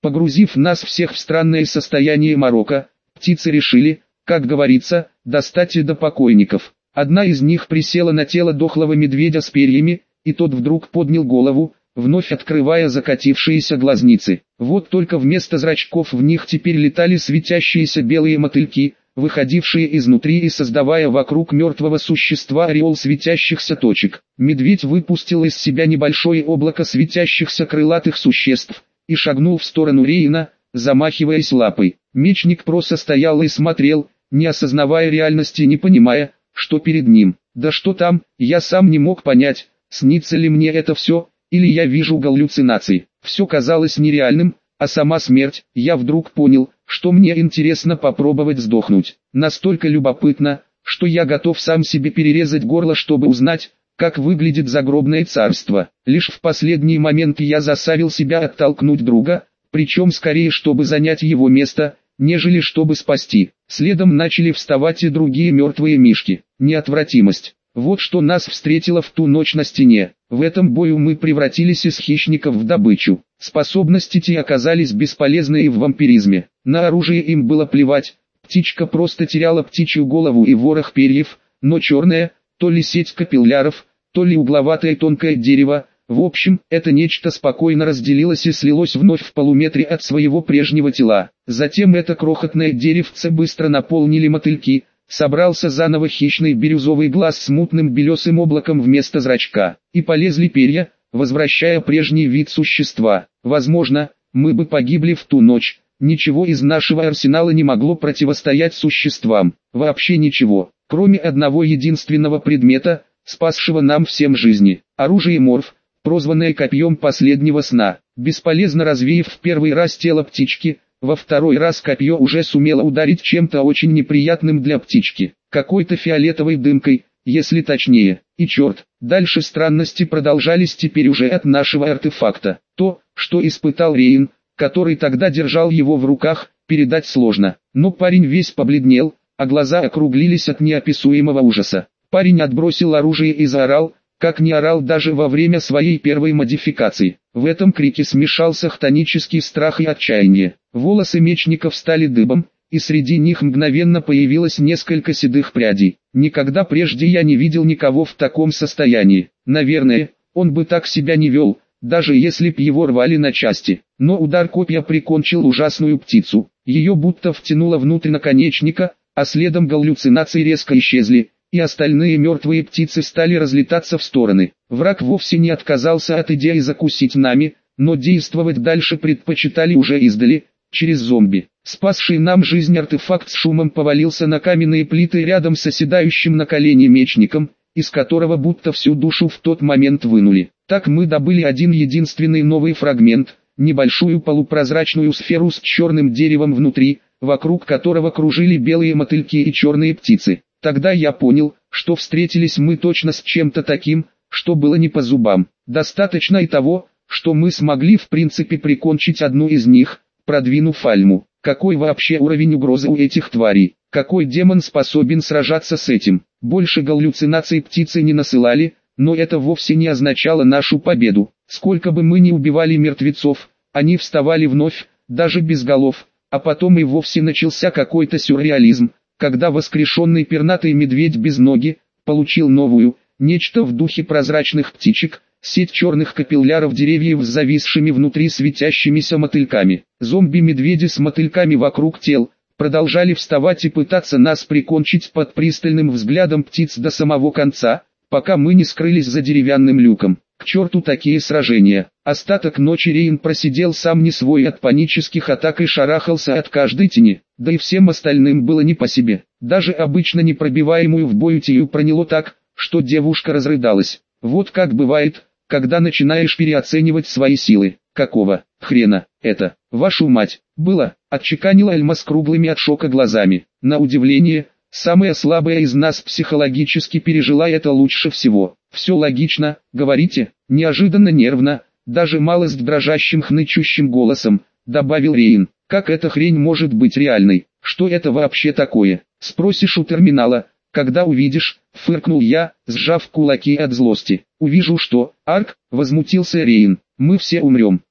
Погрузив нас всех в странное состояние морока, птицы решили, как говорится, достать и до покойников. Одна из них присела на тело дохлого медведя с перьями, и тот вдруг поднял голову, вновь открывая закатившиеся глазницы. Вот только вместо зрачков в них теперь летали светящиеся белые мотыльки, выходившие изнутри и создавая вокруг мертвого существа ореол светящихся точек. Медведь выпустил из себя небольшое облако светящихся крылатых существ и шагнул в сторону Рейна, замахиваясь лапой. Мечник просто стоял и смотрел, не осознавая реальности, не понимая, что перед ним. Да что там, я сам не мог понять, снится ли мне это все, или я вижу галлюцинации. Все казалось нереальным, а сама смерть, я вдруг понял, что мне интересно попробовать сдохнуть. Настолько любопытно, что я готов сам себе перерезать горло, чтобы узнать, как выглядит загробное царство. Лишь в последний момент я заставил себя оттолкнуть друга, причем скорее чтобы занять его место, нежели чтобы спасти. Следом начали вставать и другие мертвые мишки. Неотвратимость. Вот что нас встретило в ту ночь на стене. В этом бою мы превратились из хищников в добычу. Способности те оказались бесполезны и в вампиризме. На оружие им было плевать. Птичка просто теряла птичью голову и ворох перьев, но черная, то ли сеть капилляров, то ли угловатое тонкое дерево. В общем, это нечто спокойно разделилось и слилось вновь в полуметре от своего прежнего тела. Затем это крохотное деревце быстро наполнили мотыльки. Собрался заново хищный бирюзовый глаз с мутным белесым облаком вместо зрачка, и полезли перья, возвращая прежний вид существа. Возможно, мы бы погибли в ту ночь, ничего из нашего арсенала не могло противостоять существам, вообще ничего, кроме одного единственного предмета, спасшего нам всем жизни, оружие морф, прозванное копьем последнего сна. Бесполезно развеяв в первый раз тело птички, во второй раз копье уже сумело ударить чем-то очень неприятным для птички, какой-то фиолетовой дымкой, если точнее. И черт, дальше странности продолжались теперь уже от нашего артефакта. То, что испытал Рейн, который тогда держал его в руках, передать сложно. Но парень весь побледнел, а глаза округлились от неописуемого ужаса. Парень отбросил оружие и заорал, как не орал даже во время своей первой модификации. В этом крике смешался хтонический страх и отчаяние. Волосы мечников стали дыбом, и среди них мгновенно появилось несколько седых прядей. Никогда прежде я не видел никого в таком состоянии. Наверное, он бы так себя не вел, даже если б его рвали на части. Но удар копья прикончил ужасную птицу. Ее будто втянуло внутрь наконечника, а следом галлюцинации резко исчезли, и остальные мертвые птицы стали разлетаться в стороны. Враг вовсе не отказался от идеи закусить нами, но действовать дальше предпочитали уже издали, через зомби. Спасший нам жизнь артефакт с шумом повалился на каменные плиты рядом с оседающим на колени мечником, из которого будто всю душу в тот момент вынули. Так мы добыли один единственный новый фрагмент, небольшую полупрозрачную сферу с черным деревом внутри, вокруг которого кружили белые мотыльки и черные птицы. Тогда я понял, что встретились мы точно с чем-то таким, что было не по зубам. Достаточно и того, что мы смогли в принципе прикончить одну из них, продвинув Альму. Какой вообще уровень угрозы у этих тварей? Какой демон способен сражаться с этим? Больше галлюцинаций птицы не насылали, но это вовсе не означало нашу победу. Сколько бы мы ни убивали мертвецов, они вставали вновь, даже без голов, а потом и вовсе начался какой-то сюрреализм, когда воскрешенный пернатый медведь без ноги получил новую, нечто в духе прозрачных птичек, сеть черных капилляров деревьев с зависшими внутри светящимися мотыльками. Зомби-медведи с мотыльками вокруг тел продолжали вставать и пытаться нас прикончить под пристальным взглядом птиц до самого конца, пока мы не скрылись за деревянным люком. К черту такие сражения. Остаток ночи Рейн просидел сам не свой от панических атак и шарахался от каждой тени, да и всем остальным было не по себе. Даже обычно непробиваемую в бою Тию проняло так, что девушка разрыдалась. Вот как бывает, когда начинаешь переоценивать свои силы. Какого хрена это, вашу мать, было? Отчеканила Альма с круглыми от шока глазами. На удивление, самая слабая из нас психологически пережила это лучше всего. Все логично, говорите, неожиданно нервно, даже малость дрожащим хнычущим голосом, добавил Рейн. Как эта хрень может быть реальной? Что это вообще такое? Спросишь у терминала, когда увидишь, фыркнул я, сжав кулаки от злости. Увижу что, Арк, возмутился Рейн. Мы все умрем.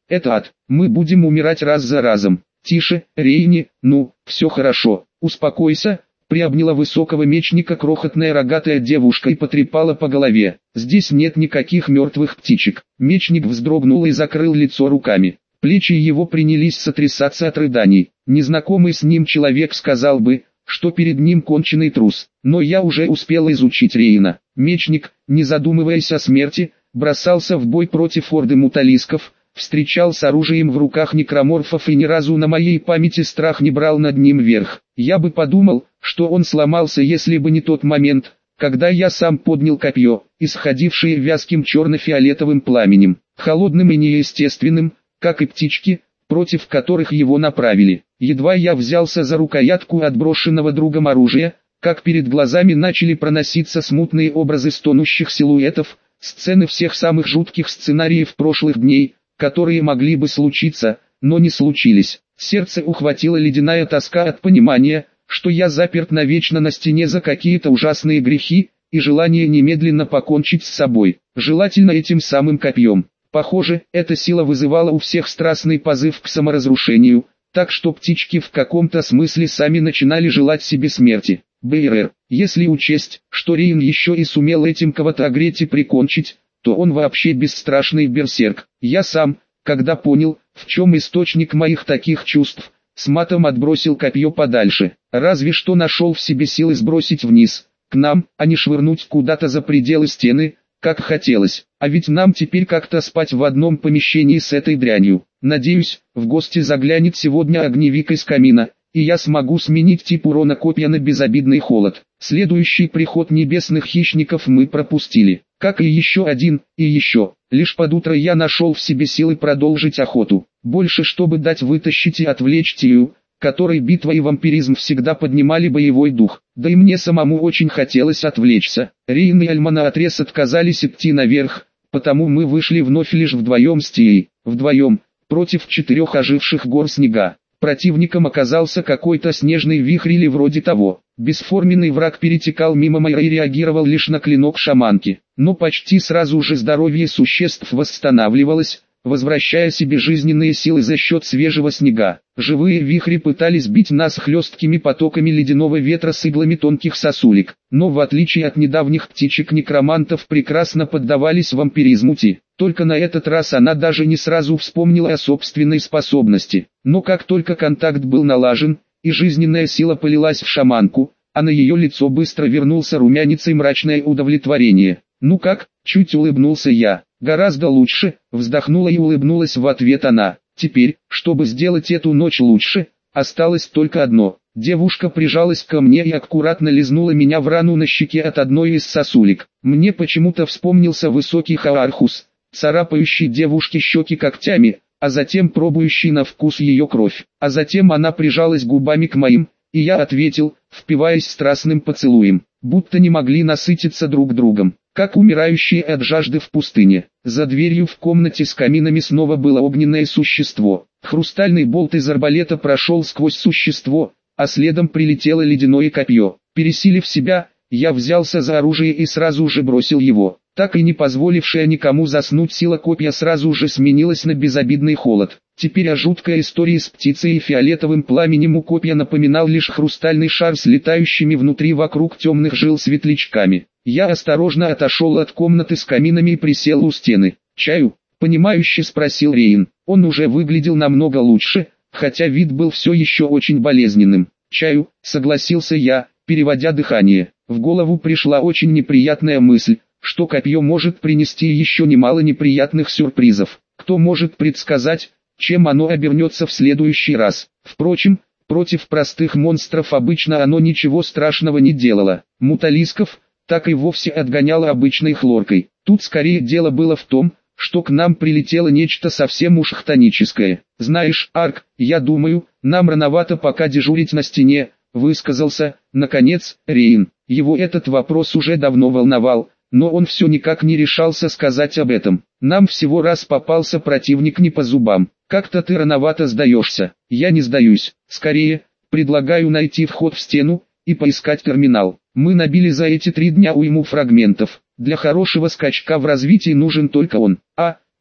это ад, мы будем умирать раз за разом. Тише, Рейни, ну, все хорошо, успокойся. Приобняла высокого мечника крохотная рогатая девушка и потрепала по голове. Здесь нет никаких мертвых птичек. Мечник вздрогнул и закрыл лицо руками. Плечи его принялись сотрясаться от рыданий. Незнакомый с ним человек сказал бы, что перед ним конченый трус. Но я уже успел изучить Рейна. Мечник, не задумываясь о смерти, бросался в бой против орды муталисков, встречал с оружием в руках некроморфов и ни разу на моей памяти страх не брал над ним верх. Я бы подумал, что он сломался, если бы не тот момент, когда я сам поднял копье, исходившее вязким черно-фиолетовым пламенем, холодным и неестественным, как и птички, против которых его направили. Едва я взялся за рукоятку отброшенного другом оружия, как перед глазами начали проноситься смутные образы стонущих силуэтов, сцены всех самых жутких сценариев прошлых дней, которые могли бы случиться, но не случились. Сердце ухватило ледяная тоска от понимания, что я заперт навечно на стене за какие-то ужасные грехи, и желание немедленно покончить с собой, желательно этим самым копьем. Похоже, эта сила вызывала у всех страстный позыв к саморазрушению, так что птички в каком-то смысле сами начинали желать себе смерти. БРР, если учесть, что Рейн еще и сумел этим кого-то огреть и прикончить, то он вообще бесстрашный берсерк. Я сам, когда понял, в чем источник моих таких чувств, с матом отбросил копье подальше. Разве что нашел в себе силы сбросить вниз, к нам, а не швырнуть куда-то за пределы стены, как хотелось. А ведь нам теперь как-то спать в одном помещении с этой дрянью. Надеюсь, в гости заглянет сегодня огневик из камина, и я смогу сменить тип урона копья на безобидный холод. Следующий приход небесных хищников мы пропустили, как и еще один, и еще. Лишь под утро я нашел в себе силы продолжить охоту, больше чтобы дать вытащить и отвлечь Тию, которой битва и вампиризм всегда поднимали боевой дух. Да и мне самому очень хотелось отвлечься. Рейн и Альма наотрез отказались идти наверх, потому мы вышли вновь лишь вдвоем с Тией, вдвоем, против 4 оживших гор снега. Противником оказался какой-то снежный вихрь или вроде того. Бесформенный враг перетекал мимо Майра и реагировал лишь на клинок шаманки. Но почти сразу же здоровье существ восстанавливалось, возвращая себе жизненные силы за счет свежего снега. Живые вихри пытались бить нас хлесткими потоками ледяного ветра с иглами тонких сосулек, но в отличие от недавних птичек-некромантов прекрасно поддавались вампиризму Ти. Только на этот раз она даже не сразу вспомнила о собственной способности. Но как только контакт был налажен, и жизненная сила полилась в шаманку, а на ее лицо быстро вернулся румянец и мрачное удовлетворение. «Ну как?» – чуть улыбнулся я. «Гораздо лучше», – вздохнула и улыбнулась в ответ она. «Теперь, чтобы сделать эту ночь лучше, осталось только одно». Девушка прижалась ко мне и аккуратно лизнула меня в рану на щеке от одной из сосулек. Мне почему-то вспомнился высокий Хаархус, царапающий девушке щеки когтями, а затем пробующий на вкус ее кровь. А затем она прижалась губами к моим, и я ответил, впиваясь страстным поцелуем, будто не могли насытиться друг другом, как умирающие от жажды в пустыне. За дверью в комнате с каминами снова было огненное существо. Хрустальный болт из арбалета прошел сквозь существо, а следом прилетело ледяное копье. Пересилив себя, я взялся за оружие и сразу же бросил его. Так и не позволившая никому заснуть сила копья сразу же сменилась на безобидный холод. Теперь о жуткой истории с птицей и фиолетовым пламенем у копья напоминал лишь хрустальный шар с летающими внутри вокруг темных жил светлячками. Я осторожно отошел от комнаты с каминами и присел у стены. «Чаю?» — понимающе спросил Рейн. Он уже выглядел намного лучше, хотя вид был все еще очень болезненным. «Чаю?» — согласился я, переводя дыхание. В голову пришла очень неприятная мысль, что копье может принести еще немало неприятных сюрпризов. Кто может предсказать, чем оно обернется в следующий раз? Впрочем, против простых монстров обычно оно ничего страшного не делало. Муталисков так и вовсе отгоняло обычной хлоркой. Тут скорее дело было в том, что к нам прилетело нечто совсем уж хтоническое. «Знаешь, Арк, я думаю, нам рановато пока дежурить на стене», высказался, наконец, Рейн. Его этот вопрос уже давно волновал, но он все никак не решался сказать об этом. «Нам всего раз попался противник не по зубам. Как-то ты рановато сдаешься». «Я не сдаюсь. Скорее, предлагаю найти вход в стену и поискать терминал. Мы набили за эти 3 дня уйму фрагментов. Для хорошего скачка в развитии нужен только он.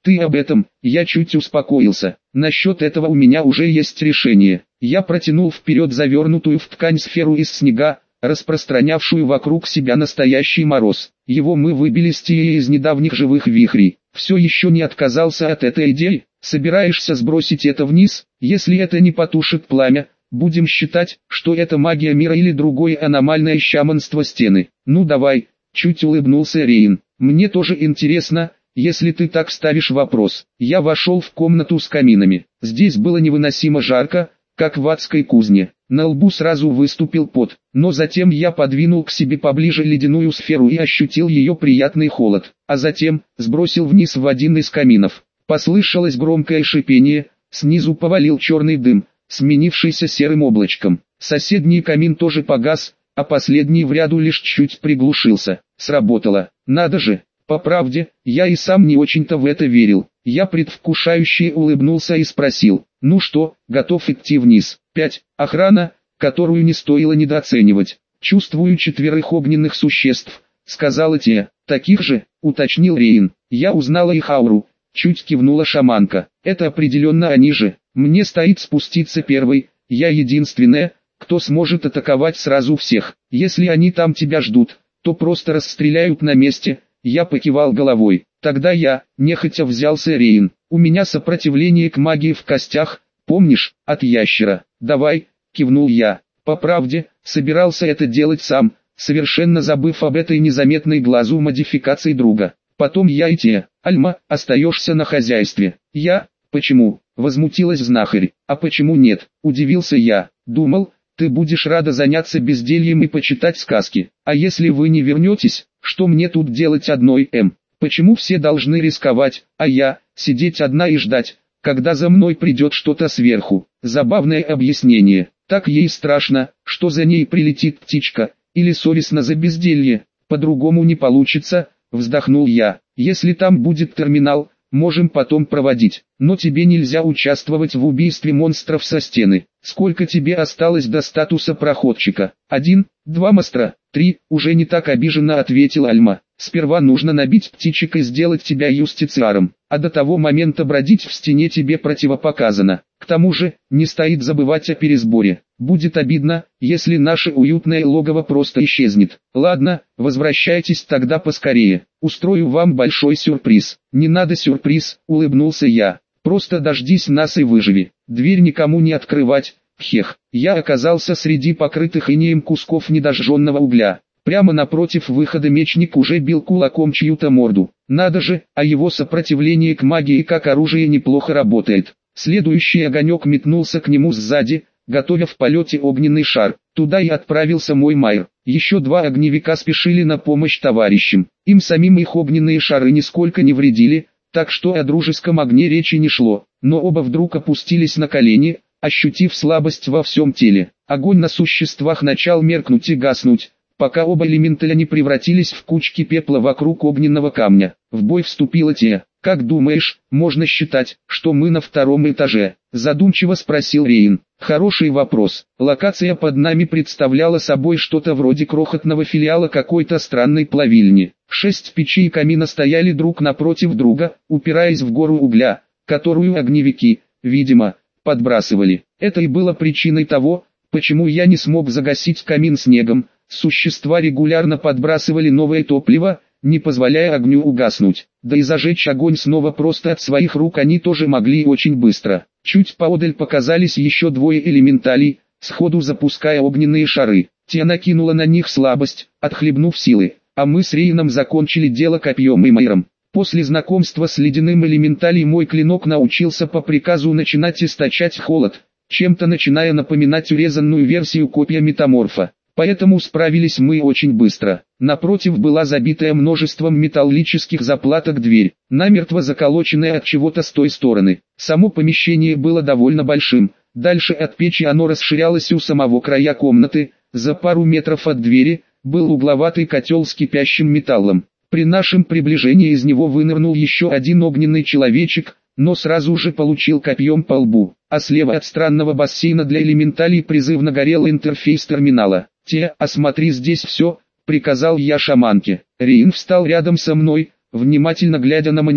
Ты об этом, я чуть успокоился. Насчет этого у меня уже есть решение. Я протянул вперед завернутую в ткань сферу из снега, распространявшую вокруг себя настоящий мороз. Его мы выбили с Тией из недавних живых вихрей. Все еще не отказался от этой идеи? Собираешься сбросить это вниз? Если это не потушит пламя, будем считать, что это магия мира или другое аномальное щаманство стены. Ну давай, чуть улыбнулся Рейн. Мне тоже интересно, если ты так ставишь вопрос. Я вошел в комнату с каминами. Здесь было невыносимо жарко, как в адской кузне. На лбу сразу выступил пот, но затем я подвинул к себе поближе ледяную сферу и ощутил ее приятный холод, а затем сбросил вниз в один из каминов. Послышалось громкое шипение, снизу повалил черный дым, сменившийся серым облачком. Соседний камин тоже погас, а последний в ряду лишь чуть приглушился. Сработало. Надо же. По правде, я и сам не очень-то в это верил. Я предвкушающе улыбнулся и спросил: ну что, готов идти вниз? 5. Охрана, которую не стоило недооценивать. Чувствую 4 огненных существ, сказала Тия. Таких же, уточнил Рейн. Я узнала их ауру. Чуть кивнула шаманка. Это определенно они же. Мне стоит спуститься первой. Я единственная, кто сможет атаковать сразу всех. Если они там тебя ждут, то просто расстреляют на месте. Я покивал головой. Тогда я, нехотя взялся Рейн. У меня сопротивление к магии в костях, помнишь, от ящера. Давай, кивнул я. По правде, собирался это делать сам, совершенно забыв об этой незаметной глазу модификации друга. Потом я и те. Альма, остаешься на хозяйстве. Я? Почему? Возмутилась знахарь. А почему нет? Удивился я. Думал, ты будешь рада заняться бездельем и почитать сказки. А если вы не вернетесь, что мне тут делать одной, Почему все должны рисковать, а я, сидеть одна и ждать, когда за мной придет что-то сверху? Забавное объяснение. Так ей страшно, что за ней прилетит птичка, или совестно за безделье. По-другому не получится, вздохнул я. Если там будет терминал, можем потом проводить. Но тебе нельзя участвовать в убийстве монстров со стены. Сколько тебе осталось до статуса проходчика? 1, 2 монстра, 3, уже не так обиженно ответила Альма. Сперва нужно набить птичек и сделать тебя юстициаром, а до того момента бродить в стене тебе противопоказано. К тому же, не стоит забывать о пересборе. Будет обидно, если наше уютное логово просто исчезнет. Ладно, возвращайтесь тогда поскорее. Устрою вам большой сюрприз. Не надо сюрприз, улыбнулся я. Просто дождись нас и выживи. Дверь никому не открывать. Хех. Я оказался среди покрытых инеем кусков недожженного угля. Прямо напротив выхода мечник уже бил кулаком чью-то морду. Надо же, а его сопротивление к магии как оружие неплохо работает. Следующий огонек метнулся к нему сзади, готовя в полете огненный шар. Туда и отправился мой Майер. Еще 2 огневика спешили на помощь товарищам. Им самим их огненные шары нисколько не вредили, так что о дружеском огне речи не шло. Но оба вдруг опустились на колени, ощутив слабость во всем теле. Огонь на существах начал меркнуть и гаснуть, пока оба элементаля не превратились в кучки пепла вокруг огненного камня. В бой вступила Тия. «Как думаешь, можно считать, что мы на 2-м этаже?» Задумчиво спросил Рейн. «Хороший вопрос. Локация под нами представляла собой что-то вроде крохотного филиала какой-то странной плавильни. 6 печей и камина стояли друг напротив друга, упираясь в гору угля, которую огневики, видимо, подбрасывали. Это и было причиной того, почему я не смог загасить камин снегом. Существа регулярно подбрасывали новое топливо, не позволяя огню угаснуть. Да и зажечь огонь снова просто от своих рук они тоже могли очень быстро. Чуть поодаль показались еще 2 элементалей, сходу запуская огненные шары. Те накинула на них слабость, отхлебнув силы, а мы с Рейном закончили дело копьем и Майером. После знакомства с ледяным элементалем мой клинок научился по приказу начинать источать холод, чем-то начиная напоминать урезанную версию копья метаморфа. Поэтому справились мы очень быстро. Напротив была забитая множеством металлических заплаток дверь, намертво заколоченная от чего-то с той стороны. Само помещение было довольно большим. Дальше от печи оно расширялось у самого края комнаты. За пару метров от двери был угловатый котел с кипящим металлом. При нашем приближении из него вынырнул еще один огненный человечек, но сразу же получил копьем по лбу. А слева от странного бассейна для элементалей призывно горел интерфейс терминала. «Те, осмотри здесь все», — приказал я шаманке. Рейн встал рядом со мной, внимательно глядя на монитор.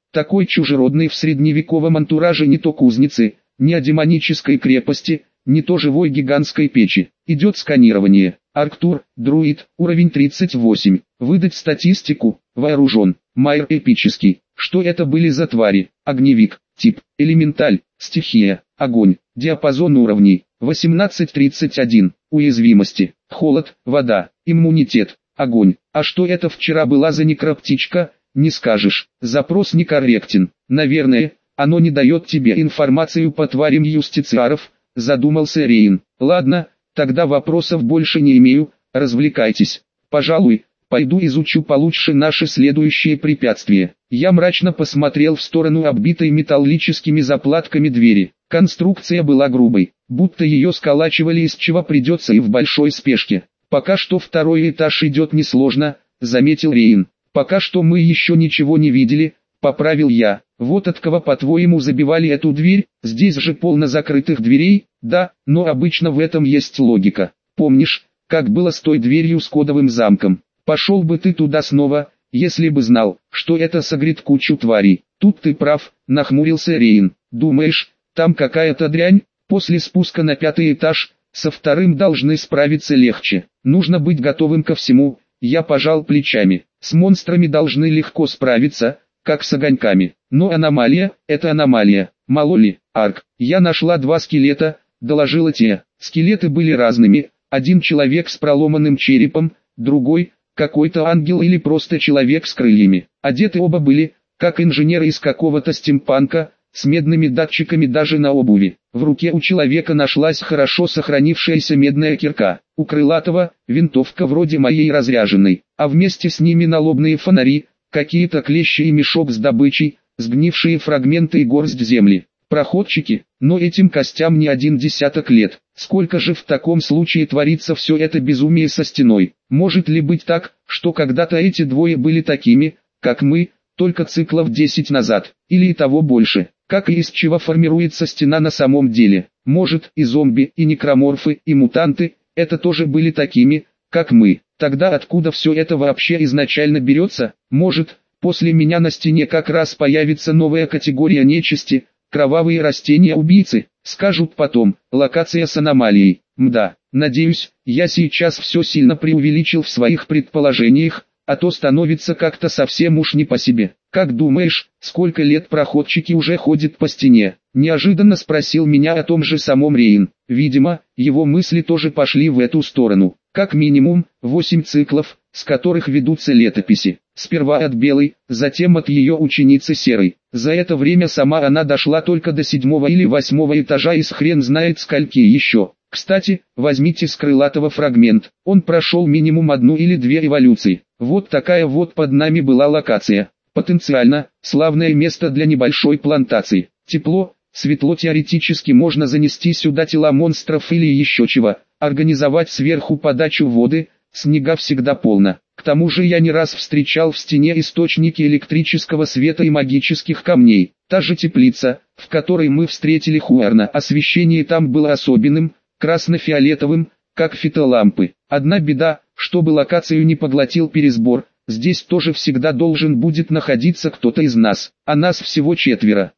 такой чужеродный в средневековом антураже не то кузницы, ни о демонической крепости, ни то живой гигантской печи. Идет сканирование. Арктур, друид, уровень 38. Выдать статистику, вооружен. Майер эпический. Что это были за твари? Огневик. Тип. Элементаль. Стихия. Огонь. Диапазон уровней. 18-31. Уязвимости. Холод, вода. Иммунитет. Огонь. А что это вчера была за некроптичка? Не скажешь. Запрос некорректен. Наверное, оно не дает тебе информацию по тварям юстициаров, задумался Рейн. Ладно, тогда вопросов больше не имею, развлекайтесь. Пожалуй, пойду изучу получше наши следующие препятствия. Я мрачно посмотрел в сторону оббитой металлическими заплатками двери. Конструкция была грубой, будто ее сколачивали из чего придется и в большой спешке. Пока что второй этаж идет несложно, заметил Рейн. Пока что мы еще ничего не видели, поправил я. Вот от кого, по-твоему, забивали эту дверь? Здесь же полно закрытых дверей. Да, но обычно в этом есть логика. Помнишь, как было с той дверью с кодовым замком? Пошел бы ты туда снова, если бы знал, что это согрет кучу тварей. Тут ты прав, нахмурился Рейн. Думаешь, там какая-то дрянь? После спуска на 5-й этаж, со вторым должны справиться легче. Нужно быть готовым ко всему. Я пожал плечами. С монстрами должны легко справиться, как с огоньками. Но аномалия – это аномалия. Мало ли, Арк. Я нашла 2 скелета, доложила те. Скелеты были разными. Один человек с проломанным черепом, другой – какой-то ангел или просто человек с крыльями. Одеты оба были, как инженеры из какого-то стимпанка, с медными датчиками даже на обуви. В руке у человека нашлась хорошо сохранившаяся медная кирка. У крылатого – винтовка вроде моей разряженной, а вместе с ними налобные фонари, какие-то клещи и мешок с добычей, сгнившие фрагменты и горсть земли. Проходчики, но этим костям не 10 лет. Сколько же в таком случае творится все это безумие со стеной? Может ли быть так, что когда-то эти двое были такими, как мы, только циклов 10 назад, или и того больше? Как и из чего формируется стена на самом деле? Может, и зомби, и некроморфы, и мутанты, это тоже были такими, как мы? Тогда откуда все это вообще изначально берется? Может, после меня на стене как раз появится новая категория нечисти, кровавые растения-убийцы, скажут потом, локация с аномалией. Мда, надеюсь, я сейчас все сильно преувеличил в своих предположениях, а то становится как-то совсем уж не по себе. Как думаешь, сколько лет проходчики уже ходят по стене? Неожиданно спросил меня о том же самом Рейн. Видимо, его мысли тоже пошли в эту сторону. Как минимум, 8 циклов, с которых ведутся летописи. Сперва от Белой, затем от ее ученицы Серой. За это время сама она дошла только до 7-го или 8-го этажа и с хрен знает скольки еще. Кстати, возьмите с крылатого фрагмент. Он прошел минимум 1 или 2 эволюции. Вот такая вот под нами была локация. Потенциально, славное место для небольшой плантации. Тепло, светло, теоретически можно занести сюда тела монстров или еще чего. Организовать сверху подачу воды, снега всегда полно. К тому же я не раз встречал в стене источники электрического света и магических камней. Та же теплица, в которой мы встретили Хуарна, освещение там было особенным, красно-фиолетовым, как фитолампы. Одна беда, чтобы локацию не поглотил пересбор, здесь тоже всегда должен будет находиться кто-то из нас, а нас всего 4,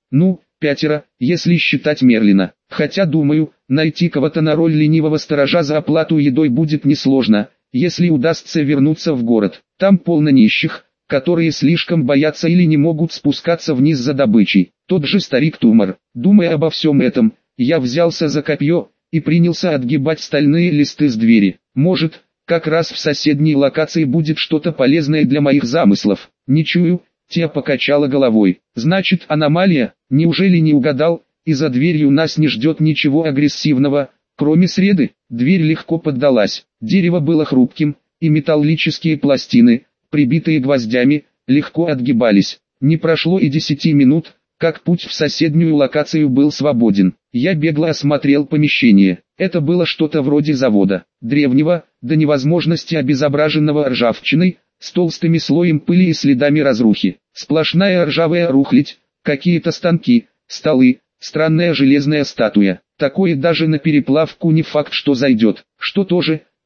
5, если считать Мерлина. Хотя думаю, найти кого-то на роль ленивого сторожа за оплату едой будет несложно, если удастся вернуться в город. Там полно нищих, которые слишком боятся или не могут спускаться вниз за добычей. Тот же старик Тумар. Думая обо всем этом, я взялся за копье и принялся отгибать стальные листы с двери. Может, как раз в соседней локации будет что-то полезное для моих замыслов. Не чую, Теа покачала головой. Значит, аномалия? Неужели не угадал? И за дверью нас не ждет ничего агрессивного, кроме среды. Дверь легко поддалась. Дерево было хрупким, и металлические пластины, прибитые гвоздями, легко отгибались. Не прошло и 10 минут, как путь в соседнюю локацию был свободен. Я бегло осмотрел помещение. Это было что-то вроде завода, древнего, до невозможности обезображенного ржавчиной, с толстым слоем пыли и следами разрухи. Сплошная ржавая рухлядь, какие-то станки, столы, странная железная статуя. Такое даже на переплавку не факт, что зайдет. Что тоже,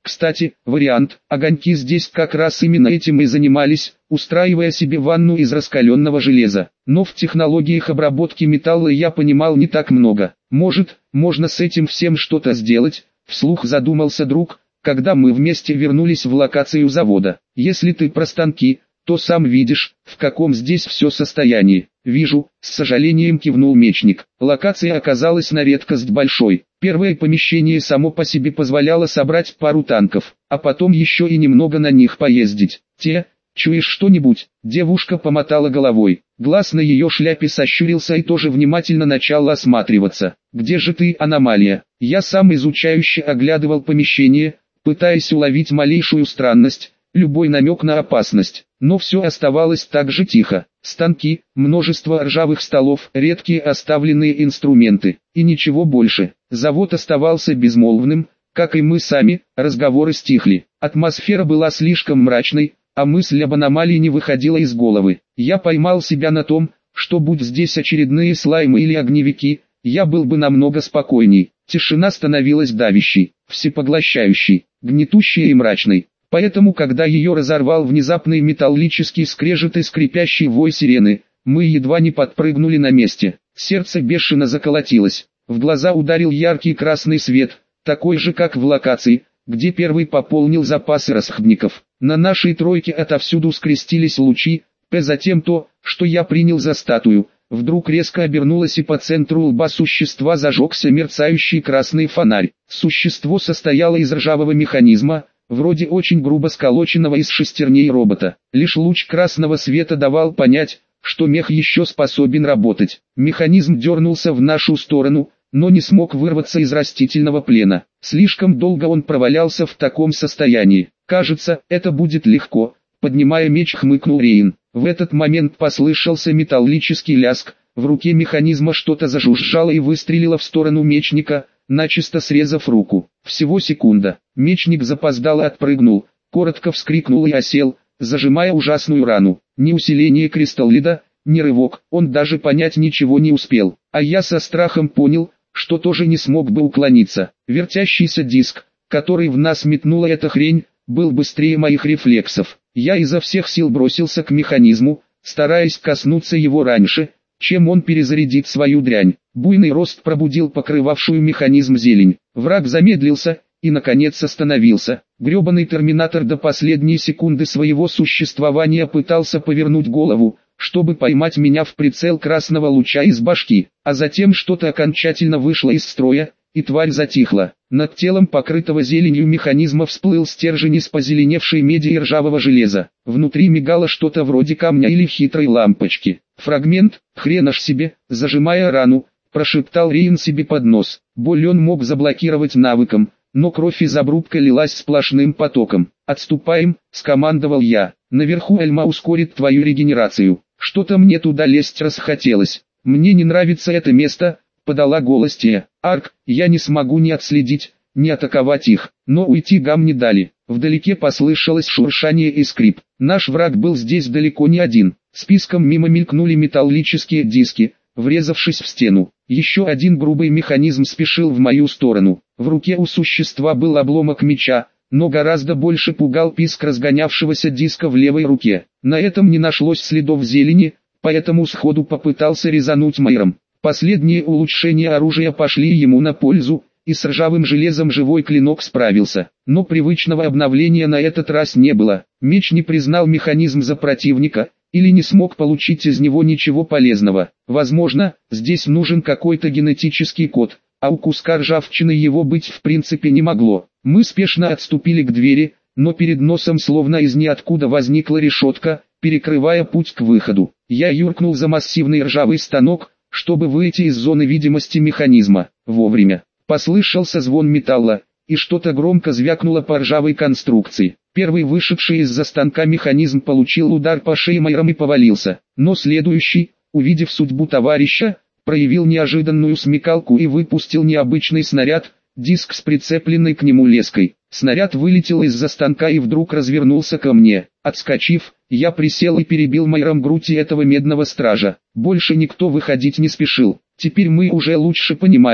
Кстати, вариант, огоньки здесь как раз именно этим и занимались, устраивая себе ванну из раскаленного железа. Но в технологиях обработки металла я понимал не так много. Может, можно с этим всем что-то сделать, вслух задумался друг, когда мы вместе вернулись в локацию завода. Если ты про станки, то сам видишь, в каком здесь все состоянии. Вижу, с сожалением кивнул мечник. Локация оказалась на редкость большой. Первое помещение само по себе позволяло собрать пару танков, а потом еще и немного на них поездить. Чуешь что-нибудь? Девушка помотала головой. Глаз на ее шляпе сощурился и тоже внимательно начал осматриваться. Где же ты, аномалия? Я сам изучающе оглядывал помещение, пытаясь уловить малейшую странность, любой намек на опасность. Но все оставалось так же тихо. Станки, множество ржавых столов, редкие оставленные инструменты. И ничего больше. Завод оставался безмолвным, как и мы сами, разговоры стихли. Атмосфера была слишком мрачной, а мысль об аномалии не выходила из головы. Я поймал себя на том, что будь здесь очередные слаймы или огневики, я был бы намного спокойней. Тишина становилась давящей, всепоглощающей, гнетущей и мрачной. Поэтому, когда ее разорвал внезапный металлический скрежет и скрипящий вой сирены, мы едва не подпрыгнули на месте. Сердце бешено заколотилось. В глаза ударил яркий красный свет, такой же как в локации, где первый пополнил запасы расходников. На нашей тройке отовсюду скрестились лучи, затем то, что я принял за статую, вдруг резко обернулось и по центру лба существа зажегся мерцающий красный фонарь. Существо состояло из ржавого механизма, вроде очень грубо сколоченного из шестерней робота. Лишь луч красного света давал понять, что мех еще способен работать. Механизм дернулся в нашу сторону, но не смог вырваться из растительного плена. Слишком долго он провалялся в таком состоянии. «Кажется, это будет легко», — поднимая меч, хмыкнул Рейн. В этот момент послышался металлический лязг, в руке механизма что-то зажужжало и выстрелило в сторону мечника, начисто срезав руку. Всего секунда. Мечник запоздало отпрыгнул, коротко вскрикнул и осел, зажимая ужасную рану. Ни усиление кристаллида, ни рывок, он даже понять ничего не успел. А я со страхом понял, что тоже не смог бы уклониться. Вертящийся диск, который в нас метнула эта хрень, был быстрее моих рефлексов. Я изо всех сил бросился к механизму, стараясь коснуться его раньше, чем он перезарядит свою дрянь. Буйный рост пробудил покрывавшую механизм зелень. Враг замедлился и наконец остановился. Гребаный терминатор до последней секунды своего существования пытался повернуть голову, чтобы поймать меня в прицел красного луча из башки. А затем что-то окончательно вышло из строя, и тварь затихла. Над телом покрытого зеленью механизма всплыл стержень из позеленевшей меди и ржавого железа. Внутри мигало что-то вроде камня или хитрой лампочки. «Фрагмент, хрена ж себе», зажимая рану, прошептал Рейн себе под нос. Боль он мог заблокировать навыком, но кровь из обрубка лилась сплошным потоком. «Отступаем», — скомандовал я. «Наверху Эльма ускорит твою регенерацию». Что-то мне туда лезть расхотелось. «Мне не нравится это место», — подала голос Тия. «Арк, я не смогу ни отследить, ни атаковать их». Но уйти гам не дали. Вдалеке послышалось шуршание и скрип. Наш враг был здесь далеко не один. Списком мимо мелькнули металлические диски, врезавшись в стену. Еще один грубый механизм спешил в мою сторону. В руке у существа был обломок меча, но гораздо больше пугал писк разгонявшегося диска в левой руке. На этом не нашлось следов зелени, поэтому сходу попытался резануть майром. Последние улучшения оружия пошли ему на пользу, и с ржавым железом живой клинок справился. Но привычного обновления на этот раз не было. Меч не признал механизм за противника, или не смог получить из него ничего полезного. Возможно, здесь нужен какой-то генетический код, а у куска ржавчины его быть в принципе не могло. Мы спешно отступили к двери, но перед носом словно из ниоткуда возникла решетка, перекрывая путь к выходу. Я юркнул за массивный ржавый станок, чтобы выйти из зоны видимости механизма. Вовремя. Послышался звон металла, и что-то громко звякнуло по ржавой конструкции. Первый вышедший из-за станка механизм получил удар по шее майром и повалился. Но следующий, увидев судьбу товарища, проявил неожиданную смекалку и выпустил необычный снаряд, диск с прицепленной к нему леской. Снаряд вылетел из-за станка и вдруг развернулся ко мне. Отскочив, я присел и перебил майром грудь этого медного стража. Больше никто выходить не спешил. Теперь мы уже лучше понимали,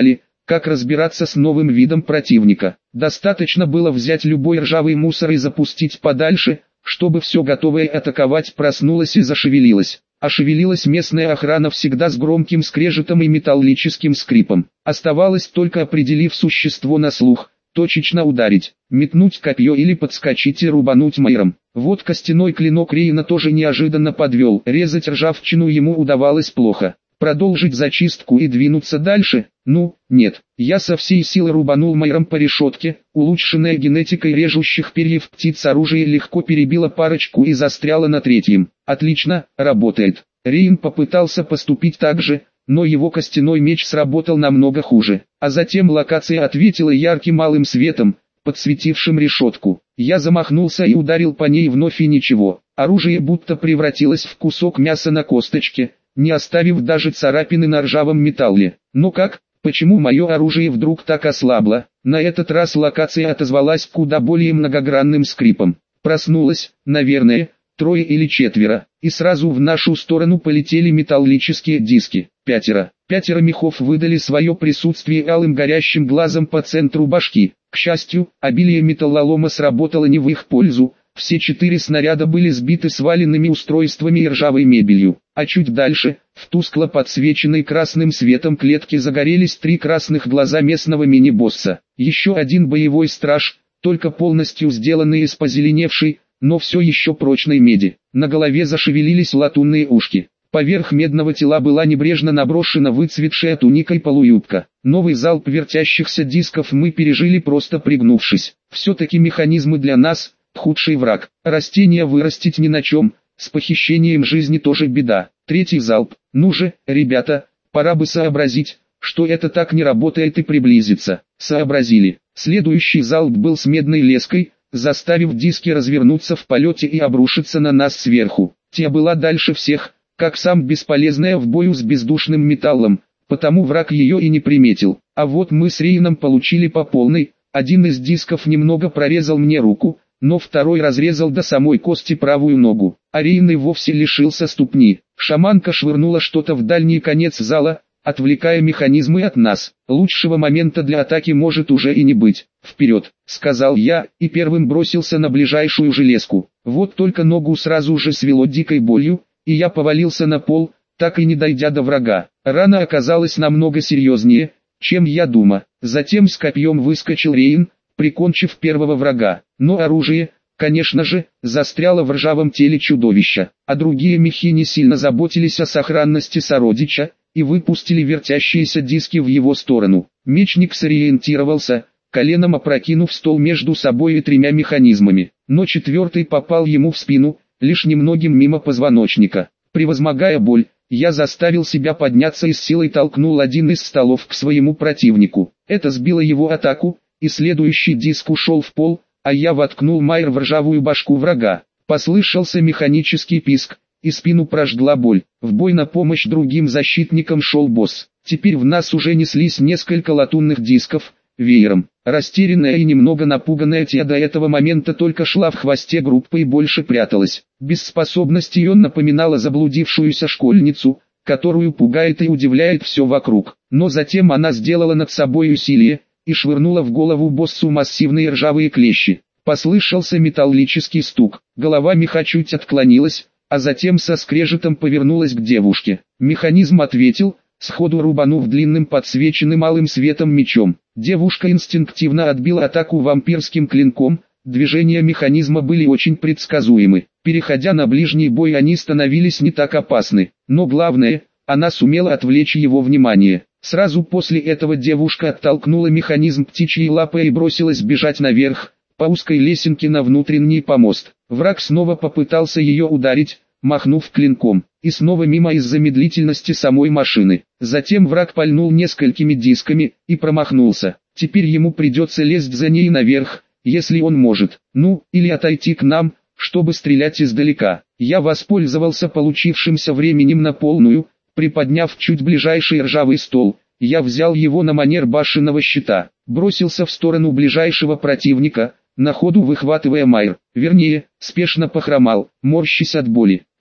как разбираться с новым видом противника. Достаточно было взять любой ржавый мусор и запустить подальше, чтобы все готовое атаковать проснулось и зашевелилось. А шевелилась местная охрана всегда с громким скрежетом и металлическим скрипом. Оставалось только, определив существо на слух, точечно ударить, метнуть копье или подскочить и рубануть майром. Вот костяной клинок Рейна тоже неожиданно подвел. Резать ржавчину ему удавалось плохо. Продолжить зачистку и двинуться дальше? Ну, нет. Я со всей силы рубанул майром по решетке. Улучшенная генетикой режущих перьев птиц оружие легко перебило парочку и застряло на третьем. Отлично, работает. Рейн попытался поступить так же, но его костяной меч сработал намного хуже. А затем локация ответила ярким малым светом, подсветившим решетку. Я замахнулся и ударил по ней вновь, и ничего. Оружие будто превратилось в кусок мяса на косточке, не оставив даже царапины на ржавом металле. Но как? Почему мое оружие вдруг так ослабло? На этот раз локация отозвалась куда более многогранным скрипом. Проснулась, наверное, 3 или 4, и сразу в нашу сторону полетели металлические диски. 5 мехов выдали свое присутствие алым горящим глазом по центру башки. К счастью, обилие металлолома сработало не в их пользу. Все 4 снаряда были сбиты сваленными устройствами и ржавой мебелью, а чуть дальше, в тускло подсвеченной красным светом клетке загорелись 3 красных глаза местного мини-босса. Еще один боевой страж, только полностью сделанный из позеленевшей, но все еще прочной меди. На голове зашевелились латунные ушки. Поверх медного тела была небрежно наброшена выцветшая туника и полуюбка. Новый залп вертящихся дисков мы пережили, просто пригнувшись. Все-таки механизмы для нас — худший враг. Растения вырастить ни на чем, с похищением жизни тоже беда. 3-й залп. Ну же, ребята, пора бы сообразить, что это так не работает, и приблизиться. Сообразили. Следующий залп был с медной леской, заставив диски развернуться в полете и обрушиться на нас сверху. Те была дальше всех, как сам бесполезная в бою с бездушным металлом, потому враг ее и не приметил. А вот мы с Рейном получили по полной. Один из дисков немного прорезал мне руку, но второй разрезал до самой кости правую ногу, а Рейн и вовсе лишился ступни. Шаманка швырнула что-то в дальний конец зала, отвлекая механизмы от нас. Лучшего момента для атаки может уже и не быть. «Вперед!» — сказал я, и первым бросился на ближайшую железку. Вот только ногу сразу же свело дикой болью, и я повалился на пол, так и не дойдя до врага. Рана оказалась намного серьезнее, чем я думал. Затем с копьем выскочил Рейн, прикончив первого врага. Но оружие, конечно же, застряло в ржавом теле чудовища, а другие мехи не сильно заботились о сохранности сородича, и выпустили вертящиеся диски в его сторону. Мечник сориентировался, коленом опрокинув стол между собой и 3 механизмами, но 4-й попал ему в спину, лишь немногим мимо позвоночника. Превозмогая боль, я заставил себя подняться и с силой толкнул один из столов к своему противнику. Это сбило его атаку, и следующий диск ушел в пол, а я воткнул майр в ржавую башку врага. Послышался механический писк, и спину прожгла боль. В бой на помощь другим защитникам шел босс. Теперь в нас уже неслись несколько латунных дисков, веером. Растерянная и немного напуганная Тия до этого момента только шла в хвосте группы и больше пряталась. Без способности ее напоминала заблудившуюся школьницу, которую пугает и удивляет все вокруг. Но затем она сделала над собой усилие, и швырнула в голову боссу массивные ржавые клещи. Послышался металлический стук, голова меха чуть отклонилась, а затем со скрежетом повернулась к девушке. Механизм ответил, сходу рубанув длинным подсвеченным малым светом мечом. Девушка инстинктивно отбила атаку вампирским клинком, движения механизма были очень предсказуемы. Переходя на ближний бой, они становились не так опасны, но главное, она сумела отвлечь его внимание. Сразу после этого девушка оттолкнула механизм птичьей лапой и бросилась бежать наверх, по узкой лесенке на внутренний помост. Враг снова попытался ее ударить, махнув клинком, и снова мимо из-за медлительности самой машины. Затем враг пальнул несколькими дисками, и промахнулся. Теперь ему придется лезть за ней наверх, если он может, ну, или отойти к нам, чтобы стрелять издалека. Я воспользовался получившимся временем на полную, приподняв чуть ближайший ржавый стол. Я взял его на манер башенного щита, бросился в сторону ближайшего противника, на ходу выхватывая майр, вернее, спешно похромал, морщась от боли.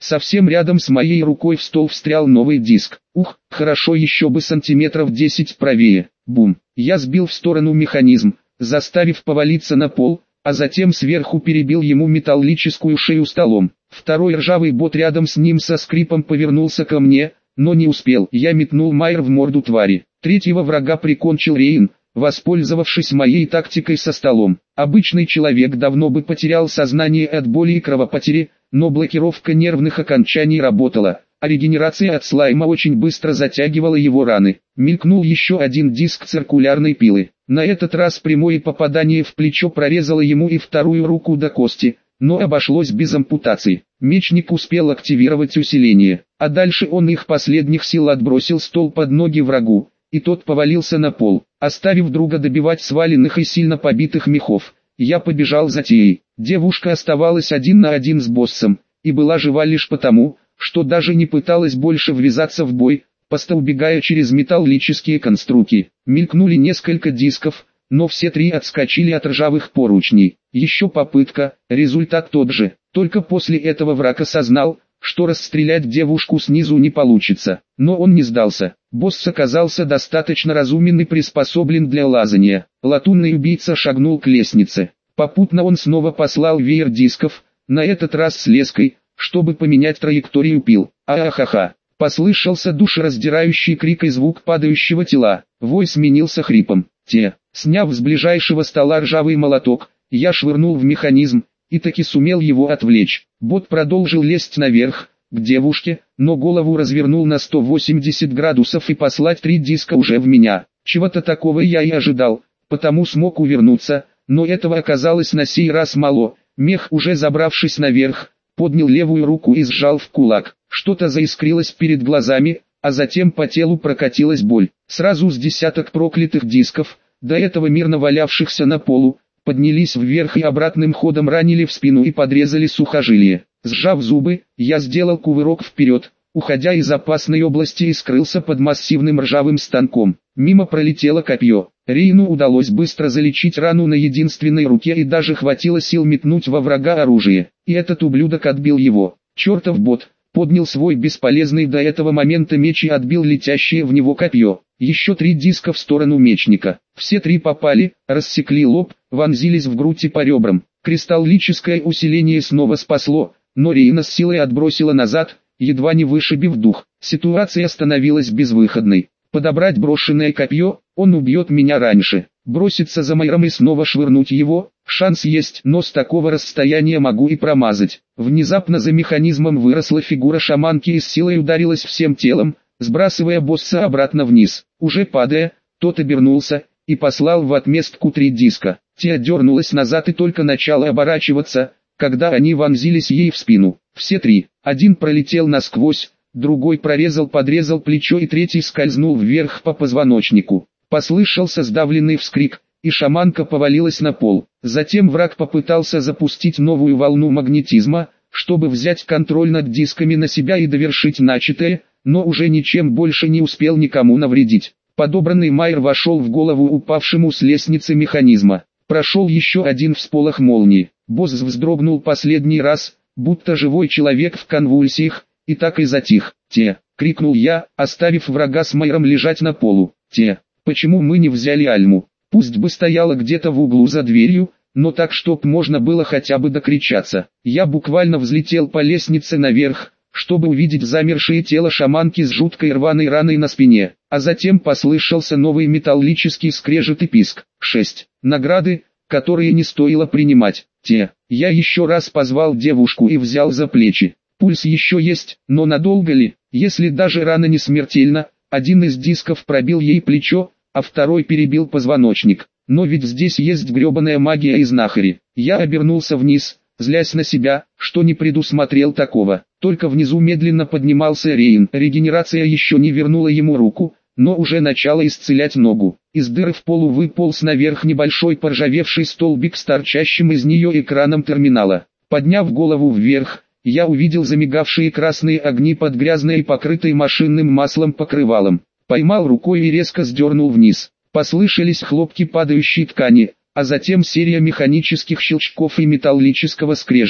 Совсем рядом с моей рукой в стол встрял новый диск. Ух, хорошо, еще бы сантиметров 10 правее. Бум. Я сбил в сторону механизм, заставив повалиться на пол, а затем сверху перебил ему металлическую шею столом. Второй ржавый бот рядом с ним со скрипом повернулся ко мне, но не успел. Я метнул Майер в морду твари. Третьего врага прикончил Рейн, воспользовавшись моей тактикой со столом. Обычный человек давно бы потерял сознание от боли и кровопотери, но блокировка нервных окончаний работала, а регенерация от слайма очень быстро затягивала его раны. Мелькнул еще один диск циркулярной пилы. На этот раз прямое попадание в плечо прорезало ему и вторую руку до кости, но обошлось без ампутации. Мечник успел активировать усиление, а дальше он их последних сил отбросил стол под ноги врагу, и тот повалился на пол, оставив друга добивать сваленных и сильно побитых мехов. Я побежал за Теей. Девушка оставалась 1 на 1 с боссом, и была жива лишь потому, что даже не пыталась больше ввязаться в бой, просто убегая через металлические конструкции. Мелькнули несколько дисков, но все 3 отскочили от ржавых поручней. Еще попытка, результат тот же. Только после этого враг осознал, что расстрелять девушку снизу не получится. Но он не сдался. Босс оказался достаточно разумен и приспособлен для лазания. Латунный убийца шагнул к лестнице. Попутно он снова послал веер дисков, на этот раз с леской, чтобы поменять траекторию пил. Ахаха! Послышался душераздирающий крик и звук падающего тела. Вой сменился хрипом. Сняв с ближайшего стола ржавый молоток, я швырнул в механизм, и таки сумел его отвлечь. Бот продолжил лезть наверх, к девушке, но голову развернул на 180 градусов и послать 3 диска уже в меня. Чего-то такого я и ожидал, потому смог увернуться, но этого оказалось на сей раз мало. Мех, уже забравшись наверх, поднял левую руку и сжал в кулак. Что-то заискрилось перед глазами, а затем по телу прокатилась боль. Сразу с десяток проклятых дисков, до этого мирно валявшихся на полу, поднялись вверх и обратным ходом ранили в спину и подрезали сухожилие. Сжав зубы, я сделал кувырок вперед, уходя из опасной области и скрылся под массивным ржавым станком. Мимо пролетело копье. Рейну удалось быстро залечить рану на единственной руке и даже хватило сил метнуть во врага оружие. И этот ублюдок отбил его. Чертов бот поднял свой бесполезный до этого момента меч и отбил летящее в него копье. Еще 3 диска в сторону мечника. Все 3 попали, рассекли лоб, вонзились в грудь и по ребрам. Кристаллическое усиление снова спасло, но Рейна с силой отбросила назад, едва не вышибив дух. Ситуация становилась безвыходной. Подобрать брошенное копье, он убьет меня раньше. Броситься за Майером и снова швырнуть его, шанс есть, но с такого расстояния могу и промазать. Внезапно за механизмом выросла фигура шаманки и с силой ударилась всем телом, сбрасывая босса обратно вниз. Уже падая, тот обернулся и послал в отместку 3 диска. Те дернулась назад и только начала оборачиваться, когда они вонзились ей в спину. Все 3. Один пролетел насквозь, другой подрезал плечо и третий скользнул вверх по позвоночнику. Послышался сдавленный вскрик, и шаманка повалилась на пол. Затем враг попытался запустить новую волну магнетизма, чтобы взять контроль над дисками на себя и довершить начатое, но уже ничем больше не успел никому навредить. Подобранный Майер вошел в голову упавшему с лестницы механизма. Прошел еще один всполох молнии. Босс вздрогнул последний раз, будто живой человек в конвульсиях, и так и затих. Крикнул я, оставив врага с Майером лежать на полу. Почему мы не взяли Альму? Пусть бы стояла где-то в углу за дверью, но так, чтоб можно было хотя бы докричаться. Я буквально взлетел по лестнице наверх, чтобы увидеть замершее тело шаманки с жуткой рваной раной на спине, а затем послышался новый металлический скрежет и писк. 6. Награды, которые не стоило принимать. Я еще раз позвал девушку и взял за плечи. Пульс еще есть, но надолго ли? Если даже рана не смертельна, один из дисков пробил ей плечо, а второй перебил позвоночник. Но ведь здесь есть гребаная магия и знахари. Я обернулся вниз, злясь на себя, что не предусмотрел такого. Только внизу медленно поднимался Рейн. Регенерация еще не вернула ему руку, но уже начала исцелять ногу. Из дыры в полу выполз наверх небольшой поржавевший столбик с торчащим из нее экраном терминала. Подняв голову вверх, я увидел замигавшие красные огни под грязной и покрытой машинным маслом покрывалом. Поймал рукой и резко сдернул вниз. Послышались хлопки падающей ткани, а затем серия механических щелчков и металлического скрежета.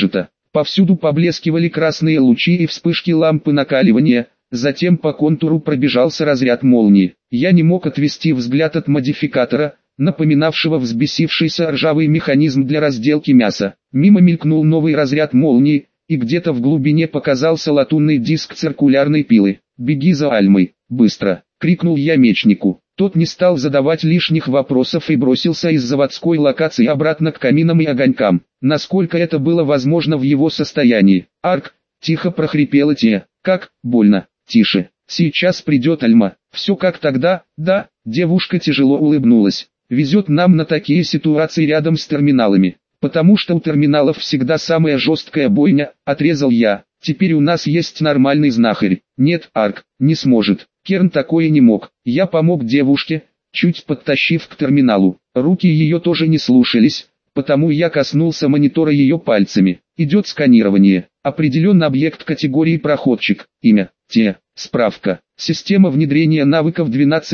Повсюду поблескивали красные лучи и вспышки лампы накаливания, затем по контуру пробежался разряд молнии. Я не мог отвести взгляд от модификатора, напоминавшего взбесившийся ржавый механизм для разделки мяса. Мимо мелькнул новый разряд молнии, и где-то в глубине показался латунный диск циркулярной пилы. «Беги за Альмой, быстро!» — крикнул я мечнику. Тот не стал задавать лишних вопросов и бросился из заводской локации обратно к каминам и огонькам, насколько это было возможно в его состоянии. «Арк!» — тихо прохрипела Тия. «Как? Больно!» «Тише! Сейчас придет Альма!» «Все как тогда, да?» — девушка тяжело улыбнулась. «Везет нам на такие ситуации рядом с терминалами, потому что у терминалов всегда самая жесткая бойня», — отрезал я. «Теперь у нас есть нормальный знахарь». «Нет, Арк, не сможет. Керн такое не мог». Я помог девушке, чуть подтащив к терминалу. Руки ее тоже не слушались, потому я коснулся монитора ее пальцами. Идет сканирование. Определен объект категории проходчик. Имя. Те. Справка. Система внедрения навыков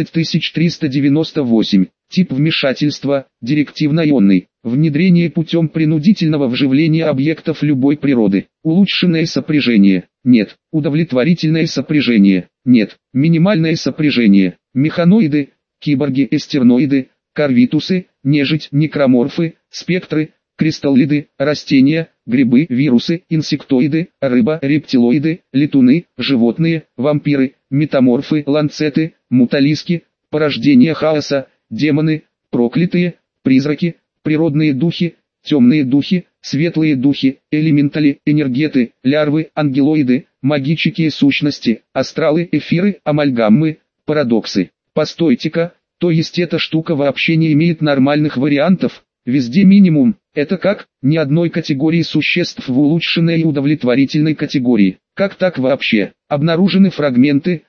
12398. Тип вмешательства. Директивно-ионный. Внедрение путем принудительного вживления объектов любой природы. Улучшенное сопряжение. Нет. Удовлетворительное сопряжение. Нет. Минимальное сопряжение. Механоиды, киборги, эстерноиды, корвитусы, нежить, некроморфы, спектры, кристаллиды, растения, грибы, вирусы, инсектоиды, рыба, рептилоиды, летуны, животные, вампиры, метаморфы, ланцеты, муталиски, порождения хаоса, демоны, проклятые, призраки, природные духи, темные духи, светлые духи, элементали, энергеты, лярвы, ангелоиды, магические сущности, астралы, эфиры, амальгаммы, парадоксы. Постойте-ка, то есть эта штука вообще не имеет нормальных вариантов? Везде минимум. Это как? Ни одной категории существ в улучшенной и удовлетворительной категории. Как так вообще? Обнаружены фрагменты.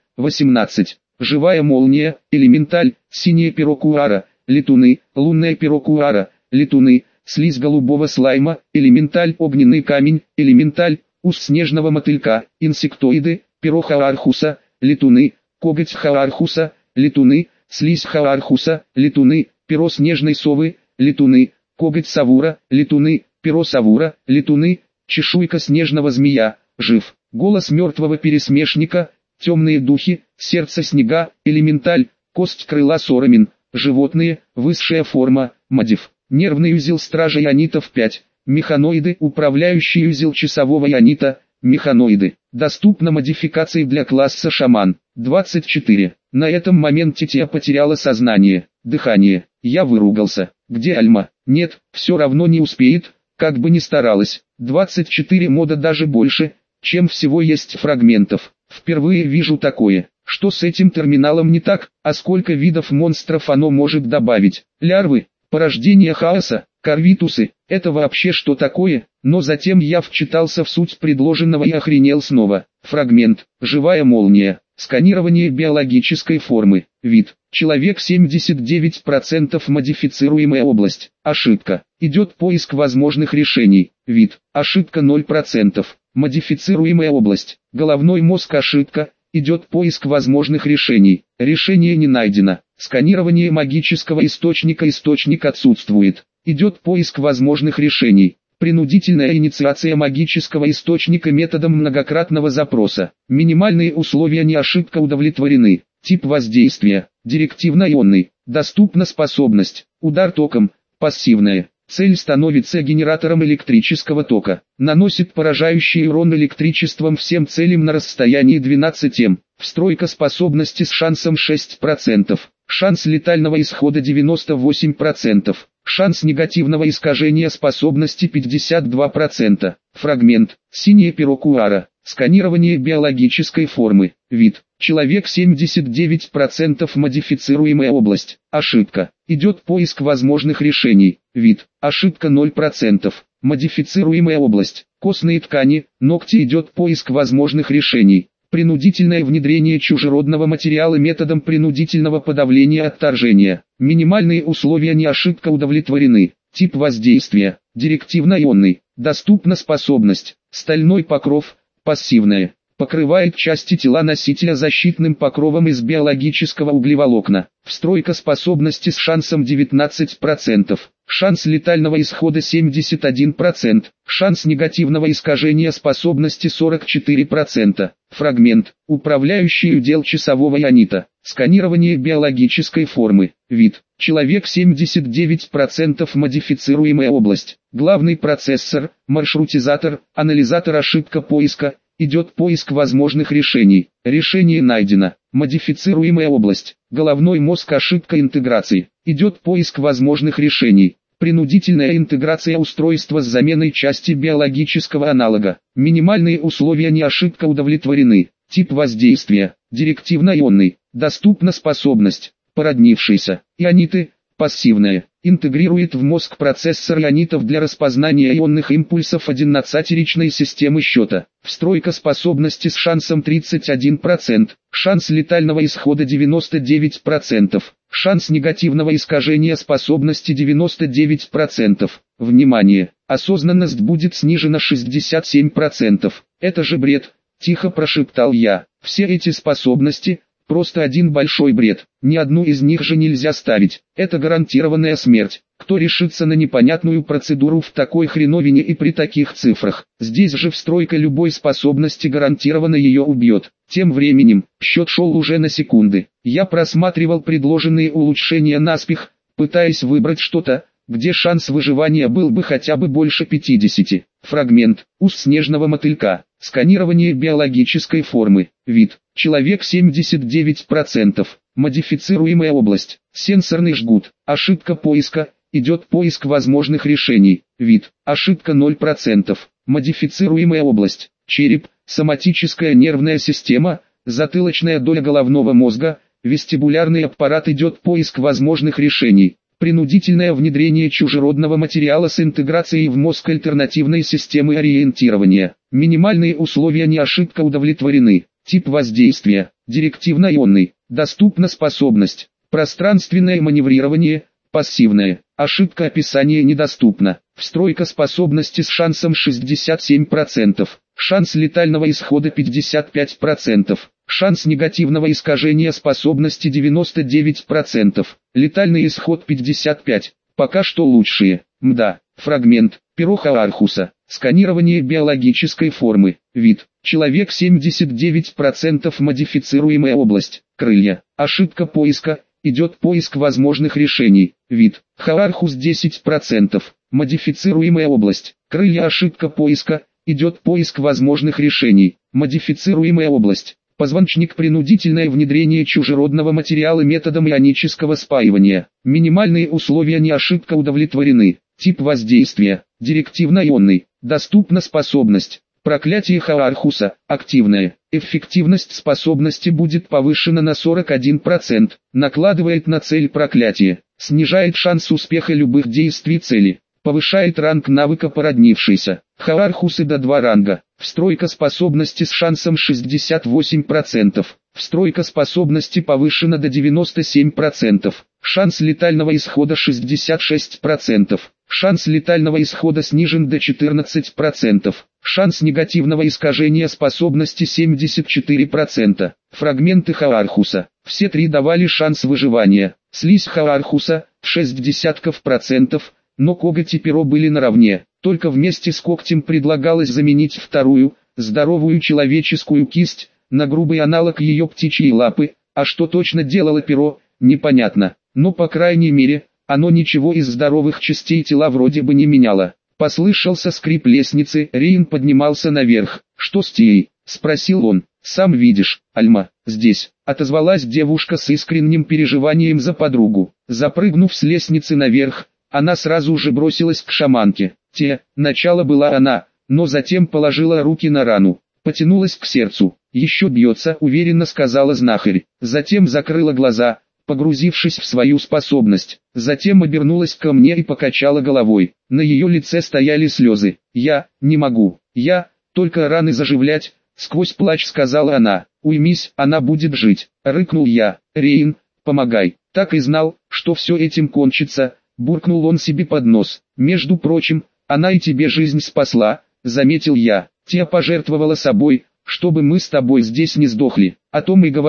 18. Живая молния, элементаль, синее перо Куара, летуны, лунное перо Куара, летуны, слизь голубого слайма, элементаль, огненный камень, элементаль, ус снежного мотылька, инсектоиды, перо Хаархуса, летуны, коготь Хаархуса, летуны, слизь Хаархуса, летуны, перо снежной совы, летуны, коготь Савура, летуны, перо Савура, летуны, чешуйка снежного змея, жив, голос мертвого пересмешника, темные духи, сердце снега, элементаль, кость крыла Сорамин, животные, высшая форма, модиф, нервный узел стража ионитов 5, механоиды, управляющий узел часового ионита, механоиды, доступна модификации для класса шаман, 24. На этом моменте Тия потеряла сознание, дыхание, я выругался. Где Альма? Нет, все равно не успеет, как бы ни старалась. 24 мода даже больше, чем всего есть фрагментов. Впервые вижу такое. Что с этим терминалом не так, а сколько видов монстров оно может добавить? Лярвы, порождение хаоса, корвитусы, это вообще что такое? Но затем я вчитался в суть предложенного и охренел снова. Фрагмент, живая молния, сканирование биологической формы, вид. Человек 79% модифицируемая область. Ошибка. Идет поиск возможных решений. Вид. Ошибка 0%. Модифицируемая область. Головной мозг. Ошибка. Идет поиск возможных решений. Решение не найдено. Сканирование магического источника. Источник отсутствует. Идет поиск возможных решений. Принудительная инициация магического источника методом многократного запроса. Минимальные условия не ошибка удовлетворены. Тип воздействия. Директивно-ионный. Доступна способность. Удар током. Пассивная. Цель становится генератором электрического тока. Наносит поражающий урон электричеством всем целям на расстоянии 12 м. Встройка способности с шансом 6%. Шанс летального исхода 98%. Шанс негативного искажения способности 52%. Фрагмент. Синее перо Куара. Сканирование биологической формы. Вид. Человек 79% модифицируемая область. Ошибка. Идет поиск возможных решений. Вид. Ошибка 0%. Модифицируемая область. Костные ткани, ногти. Идет поиск возможных решений. Принудительное внедрение чужеродного материала методом принудительного подавления отторжения. Минимальные условия не ошибка удовлетворены. Тип воздействия. Директивно-ионный. Доступна способность. Стальной покров. Пассивная. Покрывает части тела носителя защитным покровом из биологического углеволокна. Встройка способности с шансом 19%. Шанс летального исхода 71%. Шанс негативного искажения способности 44%. Фрагмент. Управляющий удел часового ионита. Сканирование биологической формы. Вид. Человек 79%. Модифицируемая область. Главный процессор, маршрутизатор, анализатор, ошибка поиска. Идет поиск возможных решений. Решение найдено. Модифицируемая область. Головной мозг, ошибка интеграции. Идет поиск возможных решений. Принудительная интеграция устройства с заменой части биологического аналога. Минимальные условия не ошибка удовлетворены. Тип воздействия. Директивно-ионный. Доступна способность. Породнившиеся. Иониты. Пассивная. Интегрирует в мозг процессор ионитов для распознания ионных импульсов 11-ричной системы счета. Встройка способности с шансом 31%. Шанс летального исхода 99%. Шанс негативного искажения способности 99%. Внимание! Осознанность будет снижена 67%. Это же бред, тихо прошептал я. Все эти способности – просто один большой бред. Ни одну из них же нельзя ставить. Это гарантированная смерть. Кто решится на непонятную процедуру в такой хреновине и при таких цифрах? Здесь же встройка любой способности гарантированно ее убьет. Тем временем, счет шел уже на секунды. Я просматривал предложенные улучшения наспех, пытаясь выбрать что-то, где шанс выживания был бы хотя бы больше 50. Фрагмент. Ус снежного мотылька. Сканирование биологической формы. Вид. Человек 79%. Модифицируемая область. Сенсорный жгут. Ошибка поиска. Идет поиск возможных решений. Вид. Ошибка 0%. Модифицируемая область. Череп. Соматическая нервная система. Затылочная доля головного мозга. Вестибулярный аппарат. Идет поиск возможных решений. Принудительное внедрение чужеродного материала с интеграцией в мозг альтернативной системы ориентирования. Минимальные условия не ошибка удовлетворены. Тип воздействия. Директивно-ионный. Доступна способность. Пространственное маневрирование. Пассивное. Ошибка описания недоступна. Встройка способности с шансом 67%. Шанс летального исхода 55%. Шанс негативного искажения способности 99%. Летальный исход 55%. Пока что лучшие. Мда. Фрагмент. Перо Хоархуса. Сканирование биологической формы. Вид. Человек 79%. Модифицируемая область. Крылья. Ошибка поиска. Идет поиск возможных решений. Вид. Хоархус 10%. Модифицируемая область. Крылья. Ошибка поиска. Идет поиск возможных решений. Модифицируемая область. Позвоночник. Принудительное внедрение чужеродного материала методом ионического спаивания. Минимальные условия не ошибка удовлетворены. Тип воздействия. Директивно-ионный. Доступна способность. Проклятие Хоархуса. Активная. Эффективность способности будет повышена на 41%. Накладывает на цель проклятие. Снижает шанс успеха любых действий цели. Повышает ранг навыка породнившийся. Хоархусы до 2 ранга. Встройка способности с шансом 68%. Встройка способности повышена до 97%. Шанс летального исхода 66%. Шанс летального исхода снижен до 14%. Шанс негативного искажения способности 74%. Фрагменты Хоархуса. Все три давали шанс выживания. Слизь Хоархуса – 0,6%, но коготь и перо были наравне. Только вместе с когтем предлагалось заменить вторую, здоровую человеческую кисть, на грубый аналог ее птичьей лапы, а что точно делало перо, непонятно. Но по крайней мере, оно ничего из здоровых частей тела вроде бы не меняло. Послышался скрип лестницы, Рейн поднимался наверх. «Что с Тией?» – спросил он. «Сам видишь, Альма, здесь», – отозвалась девушка с искренним переживанием за подругу. Запрыгнув с лестницы наверх, она сразу же бросилась к шаманке. Начало была она, но затем положила руки на рану, потянулась к сердцу. «Еще бьется», – уверенно сказала знахарь. Затем закрыла глаза, погрузившись в свою способность. Затем обернулась ко мне и покачала головой. На ее лице стояли слезы. «Я не могу. Я только раны заживлять», — сквозь плач сказала она. «Уймись, она будет жить», — рыкнул я. «Рейн, помогай». Так и знал, что все этим кончится, буркнул он себе под нос. «Между прочим, она и тебе жизнь спасла», — заметил я. «Тия пожертвовала собой, чтобы мы с тобой здесь не сдохли. О том и говорю,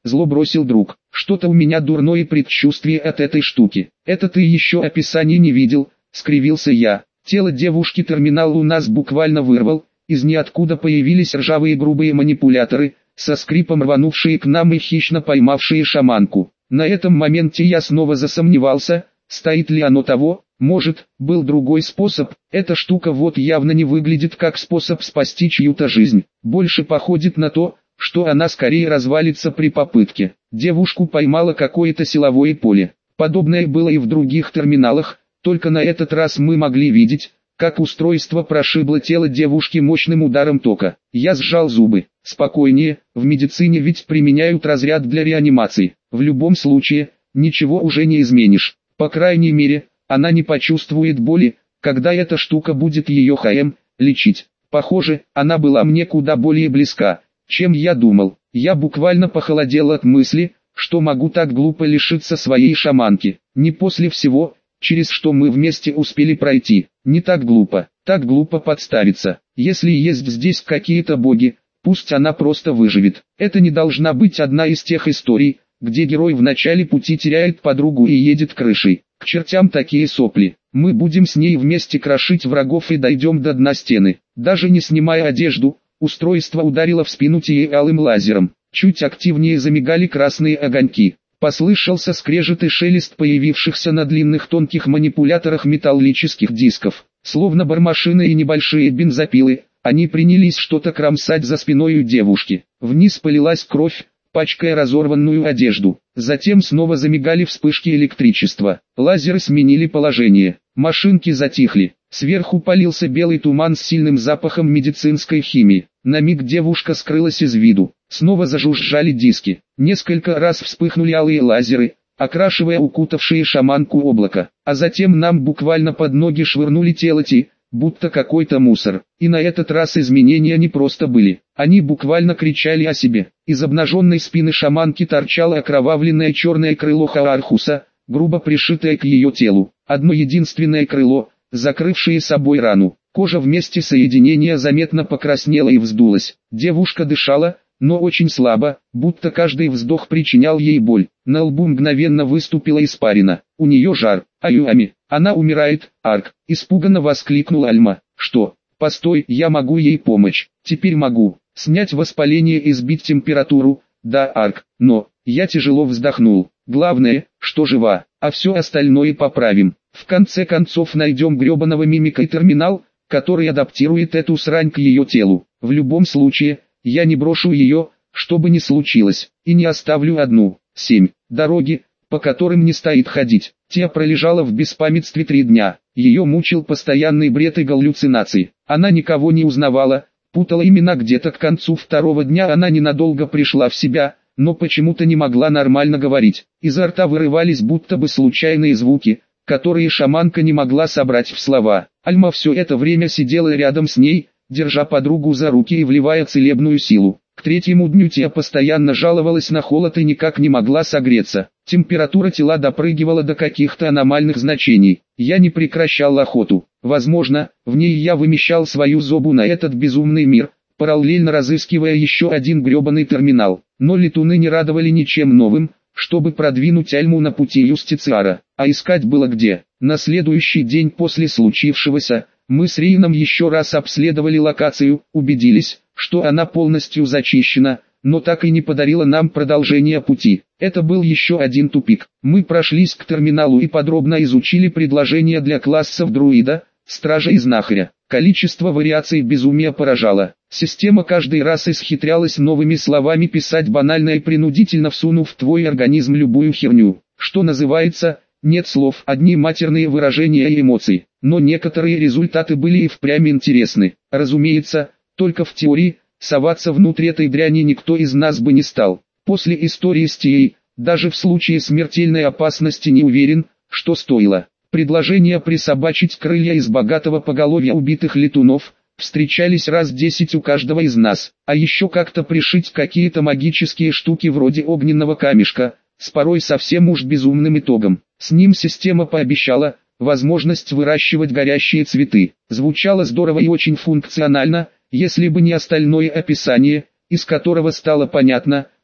зло бросил друг. Что-то у меня дурное предчувствие от этой штуки. Это ты еще описание не видел, скривился я. Тело девушки терминал у нас буквально вырвал, из ниоткуда появились ржавые грубые манипуляторы, со скрипом рванувшие к нам и хищно поймавшие шаманку. На этом моменте я снова засомневался, стоит ли оно того. Может, был другой способ. Эта штука вот явно не выглядит как способ спасти чью-то жизнь. Больше походит на то, что она скорее развалится при попытке. Девушку поймало какое-то силовое поле. Подобное было и в других терминалах, только на этот раз мы могли видеть, как устройство прошибло тело девушки мощным ударом тока. Я сжал зубы. Спокойнее, в медицине ведь применяют разряд для реанимации. В любом случае, ничего уже не изменишь. По крайней мере, она не почувствует боли, когда эта штука будет ее лечить. Похоже, она была мне куда более близка, чем я думал. Я буквально похолодел от мысли, что могу так глупо лишиться своей шаманки. Не после всего, через что мы вместе успели пройти. Не так глупо подставиться. Если есть здесь какие-то боги, пусть она просто выживет. Это не должна быть одна из тех историй, где герой в начале пути теряет подругу и едет крышей. К чертям такие сопли. Мы будем с ней вместе крошить врагов и дойдем до дна стены. Даже не снимая одежду, устройство ударило в спину Тии алым лазером. Чуть активнее замигали красные огоньки. Послышался скрежет и шелест появившихся на длинных тонких манипуляторах металлических дисков. Словно бормашины и небольшие бензопилы, они принялись что-то кромсать за спиной у девушки. Вниз полилась кровь, пачкая разорванную одежду. Затем снова замигали вспышки электричества. Лазеры сменили положение. Машинки затихли. Сверху полился белый туман с сильным запахом медицинской химии. На миг девушка скрылась из виду. Снова зажужжали диски. Несколько раз вспыхнули алые лазеры, окрашивая укутавшие шаманку облако. А затем нам буквально под ноги швырнули тело Ти, будто какой-то мусор. И на этот раз изменения не просто были. Они буквально кричали о себе. Из обнаженной спины шаманки торчало окровавленное черное крыло Хаархуса, грубо пришитое к ее телу. Одно единственное крыло, закрывшее собой рану. Кожа в месте соединения заметно покраснела и вздулась. Девушка дышала, но очень слабо, будто каждый вздох причинял ей боль. На лбу мгновенно выступила испарина. У нее жар. Аюами, она умирает, Арк. Испуганно воскликнул Альма. Что? Постой, я могу ей помочь. Теперь могу. Снять воспаление и сбить температуру. Да, Арк, но... Я тяжело вздохнул. Главное, что жива, а все остальное поправим. В конце концов найдем гребаного мимика и терминал, который адаптирует эту срань к ее телу. В любом случае, я не брошу ее, что бы ни случилось, и не оставлю одну. 7. Дороги, по которым не стоит ходить. Тия пролежала в беспамятстве 3 дня. Ее мучил постоянный бред и галлюцинации. Она никого не узнавала, путала имена. Где-то к концу 2-го дня она ненадолго пришла в себя, но почему-то не могла нормально говорить. Изо рта вырывались будто бы случайные звуки, которые шаманка не могла собрать в слова. Альма все это время сидела рядом с ней, держа подругу за руки и вливая целебную силу. К 3-му дню Тия постоянно жаловалась на холод и никак не могла согреться. Температура тела допрыгивала до каких-то аномальных значений. Я не прекращал охоту. Возможно, в ней я вымещал свою злобу на этот безумный мир, параллельно разыскивая еще один гребаный терминал. Но летуны не радовали ничем новым, чтобы продвинуть Альму на пути юстициара. А искать было где. На следующий день после случившегося, мы с Рейном еще раз обследовали локацию, убедились, что она полностью зачищена, но так и не подарила нам продолжение пути. Это был еще один тупик. Мы прошлись к терминалу и подробно изучили предложения для классов друида, стража и знахаря. Количество вариаций безумия поражало. Система каждый раз исхитрялась новыми словами писать банально и принудительно всунув в твой организм любую херню. Что называется, нет слов, одни матерные выражения и эмоции. Но некоторые результаты были и впрямь интересны. Разумеется, только в теории, соваться внутрь этой дряни никто из нас бы не стал. После истории с Тией, даже в случае смертельной опасности не уверен, что стоило. Предложения присобачить крылья из богатого поголовья убитых летунов встречались раз 10 у каждого из нас, а еще как-то пришить какие-то магические штуки вроде огненного камешка, с порой совсем уж безумным итогом. С ним система пообещала возможность выращивать горящие цветы. Звучало здорово и очень функционально, если бы не остальное описание, из которого стало понятно,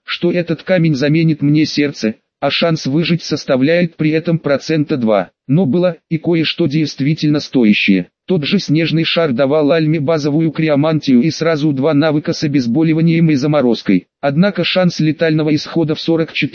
что этот камень заменит мне сердце, а шанс выжить составляет при этом 2%. Но было и кое-что действительно стоящее. Тот же снежный шар давал Альме базовую криомантию и сразу 2 навыка с обезболиванием и заморозкой. Однако шанс летального исхода в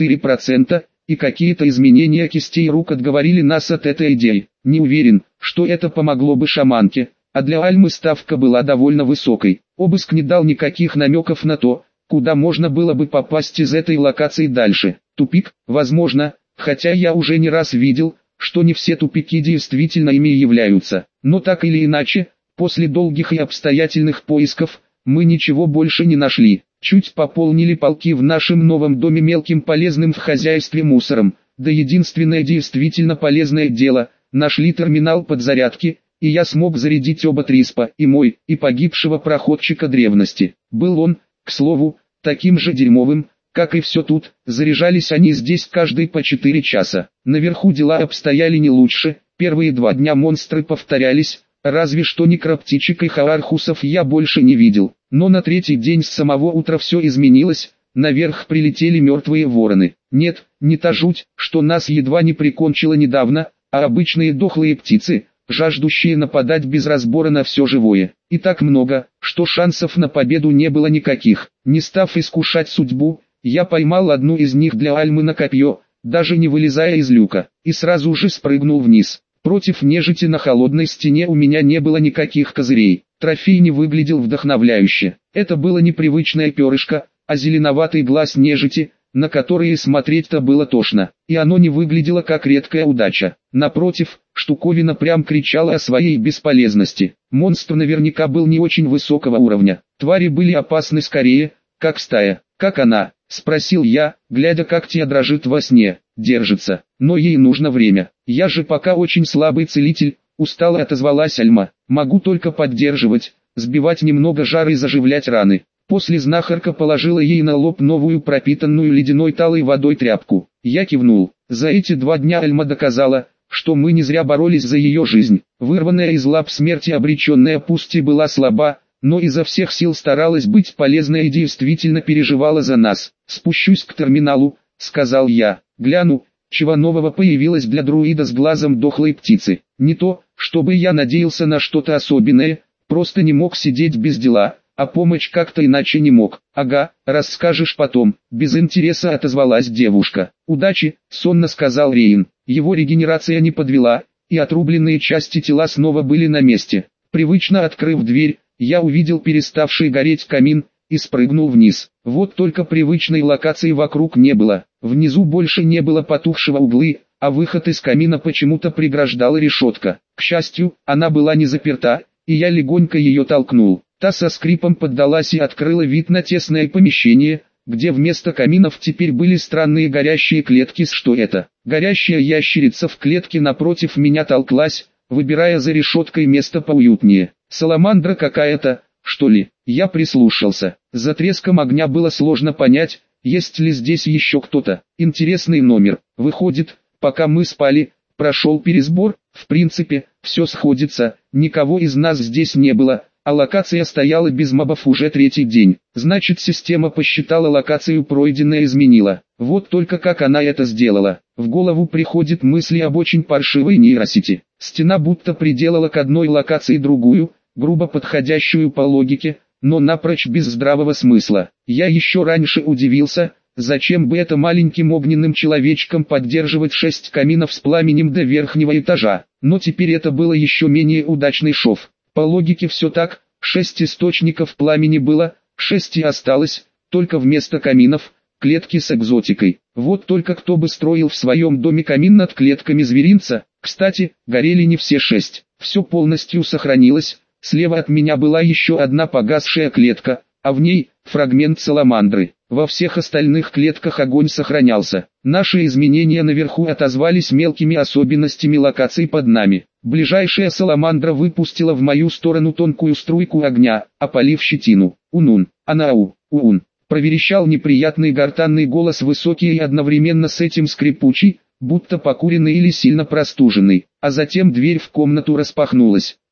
44%, и какие-то изменения кистей рук отговорили нас от этой идеи. Не уверен, что это помогло бы шаманке, а для Альмы ставка была довольно высокой. Обыск не дал никаких намеков на то, куда можно было бы попасть из этой локации дальше. Тупик, возможно, хотя я уже не раз видел, что не все тупики действительно ими являются. Но так или иначе, после долгих и обстоятельных поисков, мы ничего больше не нашли. Чуть пополнили полки в нашем новом доме мелким полезным в хозяйстве мусором. Да единственное действительно полезное дело, нашли терминал подзарядки, и я смог зарядить оба Триспа, и мой, и погибшего проходчика древности. Был он, к слову, таким же дерьмовым, как и все тут. Заряжались они здесь каждые по 4 часа. Наверху дела обстояли не лучше, первые 2 дня монстры повторялись, разве что некроптичек и хаархусов я больше не видел. Но на 3-й день с самого утра все изменилось, наверх прилетели мертвые вороны. Нет, не та жуть, что нас едва не прикончила недавно, а обычные дохлые птицы, жаждущие нападать без разбора на все живое. И так много, что шансов на победу не было никаких. Не став искушать судьбу, я поймал одну из них для Альмы на копье, даже не вылезая из люка, и сразу же спрыгнул вниз. Против нежити на холодной стене у меня не было никаких козырей. Трофей не выглядел вдохновляюще. Это было непривычное перышко, а зеленоватый глаз нежити, на которые смотреть-то было тошно. И оно не выглядело как редкая удача. Напротив, штуковина прям кричала о своей бесполезности. Монстр наверняка был не очень высокого уровня. Твари были опасны скорее, как стая. «Как она?» — спросил я, глядя, как Тия дрожит во сне. «Держится, но ей нужно время. Я же пока очень слабый целитель», — устало отозвалась Альма. «Могу только поддерживать, сбивать немного жара и заживлять раны». После знахарка положила ей на лоб новую пропитанную ледяной талой водой тряпку. Я кивнул. За эти 2 дня Альма доказала, что мы не зря боролись за ее жизнь. Вырванная из лап смерти обреченная пусть и была слаба, но изо всех сил старалась быть полезной и действительно переживала за нас. «Спущусь к терминалу», — сказал я. «Гляну, чего нового появилось для друида с глазом дохлой птицы. Не то, чтобы я надеялся на что-то особенное, просто не мог сидеть без дела, а помочь как-то иначе не мог». «Ага, расскажешь потом», — без интереса отозвалась девушка. «Удачи», — сонно сказал Рейн. Его регенерация не подвела, и отрубленные части тела снова были на месте. Привычно открыв дверь, я увидел переставший гореть камин и спрыгнул вниз. Вот только привычной локации вокруг не было. Внизу больше не было потухшего углы, а выход из камина почему-то преграждала решетка. К счастью, она была не заперта, и я легонько ее толкнул. Та со скрипом поддалась и открыла вид на тесное помещение, где вместо каминов теперь были странные горящие клетки. Что это? Горящая ящерица в клетке напротив меня толклась, выбирая за решеткой место поуютнее. Саламандра какая-то, что ли? Я прислушался. За треском огня было сложно понять, есть ли здесь еще кто-то. Интересный номер. Выходит, пока мы спали, прошел пересбор. В принципе, все сходится, никого из нас здесь не было, а локация стояла без мобов уже 3-й день. Значит, система посчитала локацию пройденной и изменила. Вот только как она это сделала. В голову приходит мысли об очень паршивой нейросети. Стена будто приделала к одной локации другую, грубо подходящую по логике, но напрочь без здравого смысла. Я еще раньше удивился, зачем бы это маленьким огненным человечкам поддерживать 6 каминов с пламенем до верхнего этажа. Но теперь это было еще менее удачный шов. По логике все так, 6 источников пламени было, 6 и осталось, только вместо каминов, клетки с экзотикой. Вот только кто бы строил в своем доме камин над клетками зверинца. Кстати, горели не все 6, все полностью сохранилось. Слева от меня была еще одна погасшая клетка, а в ней фрагмент саламандры. Во всех остальных клетках огонь сохранялся. Наши изменения наверху отозвались мелкими особенностями локаций под нами. Ближайшая саламандра выпустила в мою сторону тонкую струйку огня, опалив щетину. «Унун, анау, уун», проверещал неприятный гортанный голос, высокий и одновременно с этим скрипучий, будто покуренный или сильно простуженный. А затем дверь в комнату распахнулась.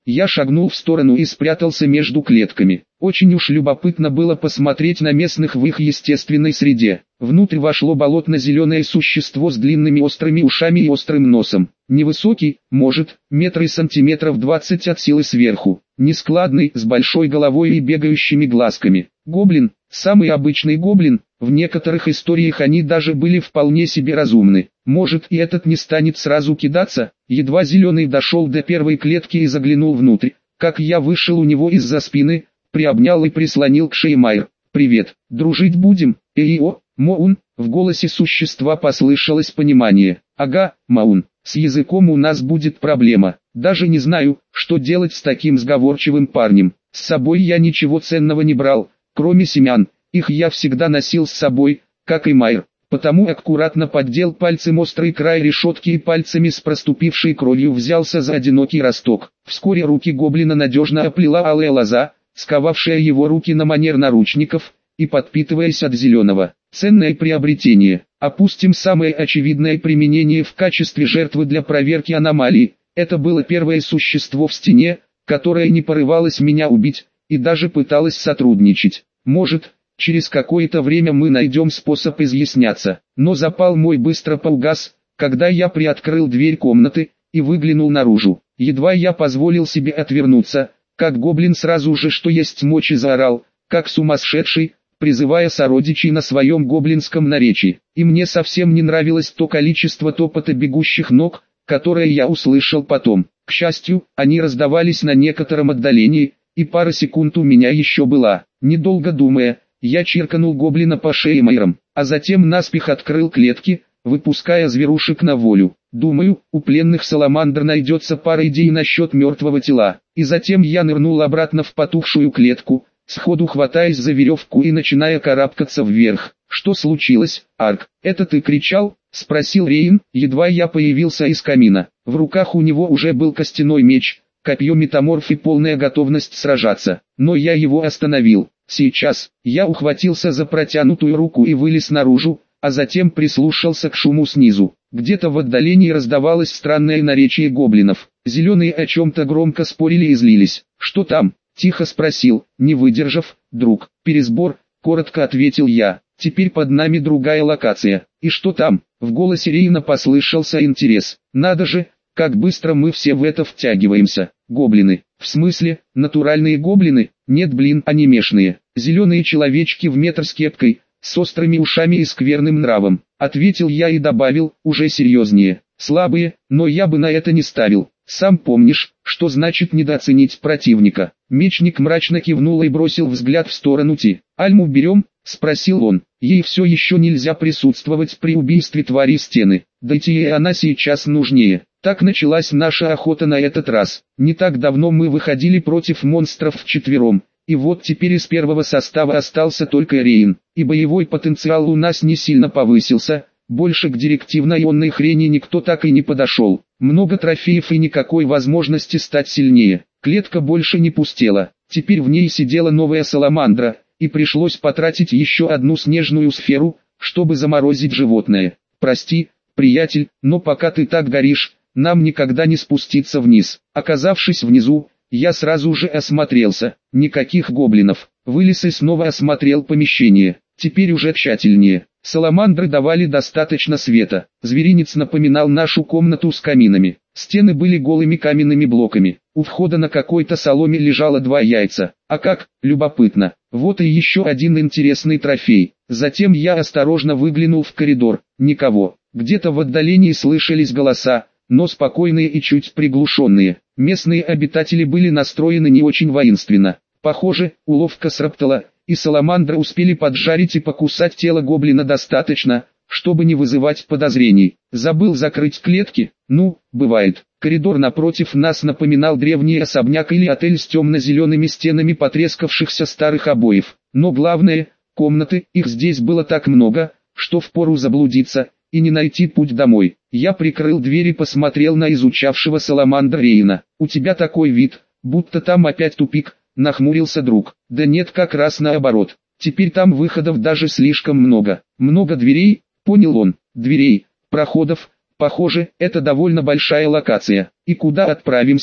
Я шагнул в сторону и спрятался между клетками. Очень уж любопытно было посмотреть на местных в их естественной среде. Внутрь вошло болотно-зеленое существо с длинными острыми ушами и острым носом. Невысокий, может, метры сантиметров 20 от силы сверху. Нескладный, с большой головой и бегающими глазками. Гоблин, самый обычный гоблин, в некоторых историях они даже были вполне себе разумны. Может, и этот не станет сразу кидаться. Едва зеленый дошел до первой клетки и заглянул внутрь, как я вышел у него из-за спины, приобнял и прислонил к шее Майр. «Привет, дружить будем?» «Эйо, Моун», в голосе существа послышалось понимание. «Ага, Маун, с языком у нас будет проблема. Даже не знаю, что делать с таким сговорчивым парнем. С собой я ничего ценного не брал, кроме семян. Их я всегда носил с собой, как и Майр. Потому аккуратно поддел пальцем острый край решетки и пальцами с проступившей кровью взялся за одинокий росток. Вскоре руки гоблина надежно оплела алая лоза, сковавшая его руки на манер наручников, и подпитываясь от зеленого. Ценное приобретение. Опустим самое очевидное применение в качестве жертвы для проверки аномалий. Это было первое существо в стене, которое не порывалось меня убить, и даже пыталось сотрудничать. Может, через какое-то время мы найдем способ изъясняться. Но запал мой быстро поугас, когда я приоткрыл дверь комнаты и выглянул наружу. Едва я позволил себе отвернуться, как гоблин сразу же что есть мочи заорал, как сумасшедший, призывая сородичей на своем гоблинском наречии. И мне совсем не нравилось то количество топота бегущих ног, которое я услышал потом. К счастью, они раздавались на некотором отдалении, и пара секунд у меня еще была. Недолго думая, я чирканул гоблина по шее Майром, а затем наспех открыл клетки, выпуская зверушек на волю. Думаю, у пленных саламандр найдется пара идей насчет мертвого тела. И затем я нырнул обратно в потухшую клетку, сходу хватаясь за веревку и начиная карабкаться вверх. «Что случилось, Арк? Это ты кричал?» — спросил Рейн, едва я появился из камина. В руках у него уже был костяной меч, копье метаморф и полная готовность сражаться. Но я его остановил. Сейчас я ухватился за протянутую руку и вылез наружу, а затем прислушался к шуму снизу. Где-то в отдалении раздавалось странное наречие гоблинов. Зеленые о чем-то громко спорили и злились. «Что там?» — тихо спросил, не выдержав. «Друг, пересбор», — коротко ответил я. «Теперь под нами другая локация». «И что там?» — в голосе Рейна послышался интерес. «Надо же, как быстро мы все в это втягиваемся. Гоблины. В смысле, натуральные гоблины? Нет, блин, анимешные. Зеленые человечки в метр с кепкой, с острыми ушами и скверным нравом», — ответил я и добавил, уже серьезнее. «Слабые, но я бы на это не ставил. Сам помнишь, что значит недооценить противника». Мечник мрачно кивнул и бросил взгляд в сторону Ти. «Альму берем?» — спросил он. «Ей все еще нельзя присутствовать при убийстве твари стены. Да и она сейчас нужнее». Так началась наша охота на этот раз. Не так давно мы выходили против монстров вчетвером, и вот теперь из первого состава остался только Рейн, и боевой потенциал у нас не сильно повысился, больше к директивно-ионной хрени никто так и не подошел. Много трофеев и никакой возможности стать сильнее. Клетка больше не пустела, теперь в ней сидела новая саламандра, и пришлось потратить еще одну снежную сферу, чтобы заморозить животное. «Прости, приятель, но пока ты так горишь, нам никогда не спуститься вниз». Оказавшись внизу, я сразу же осмотрелся. Никаких гоблинов. Вылез и снова осмотрел помещение. Теперь уже тщательнее. Саламандры давали достаточно света. Зверинец напоминал нашу комнату с каминами. Стены были голыми каменными блоками. У входа на какой-то соломе лежало 2 яйца. А как, любопытно. Вот и еще один интересный трофей. Затем я осторожно выглянул в коридор. Никого. Где-то в отдалении слышались голоса, но спокойные и чуть приглушенные. Местные обитатели были настроены не очень воинственно. Похоже, уловка сработала, и саламандры успели поджарить и покусать тело гоблина достаточно, чтобы не вызывать подозрений. Забыл закрыть клетки? Ну, бывает. Коридор напротив нас напоминал древний особняк или отель с темно-зелеными стенами потрескавшихся старых обоев. Но главное, комнаты, их здесь было так много, что впору заблудиться и не найти путь домой. Я прикрыл дверь и посмотрел на изучавшего саламандра Рейна. «У тебя такой вид, будто там опять тупик», — нахмурился друг. «Да нет, как раз наоборот. Теперь там выходов даже слишком много». «Много дверей?» — понял он. «Дверей, проходов. Похоже, это довольно большая локация. И куда отправимся?»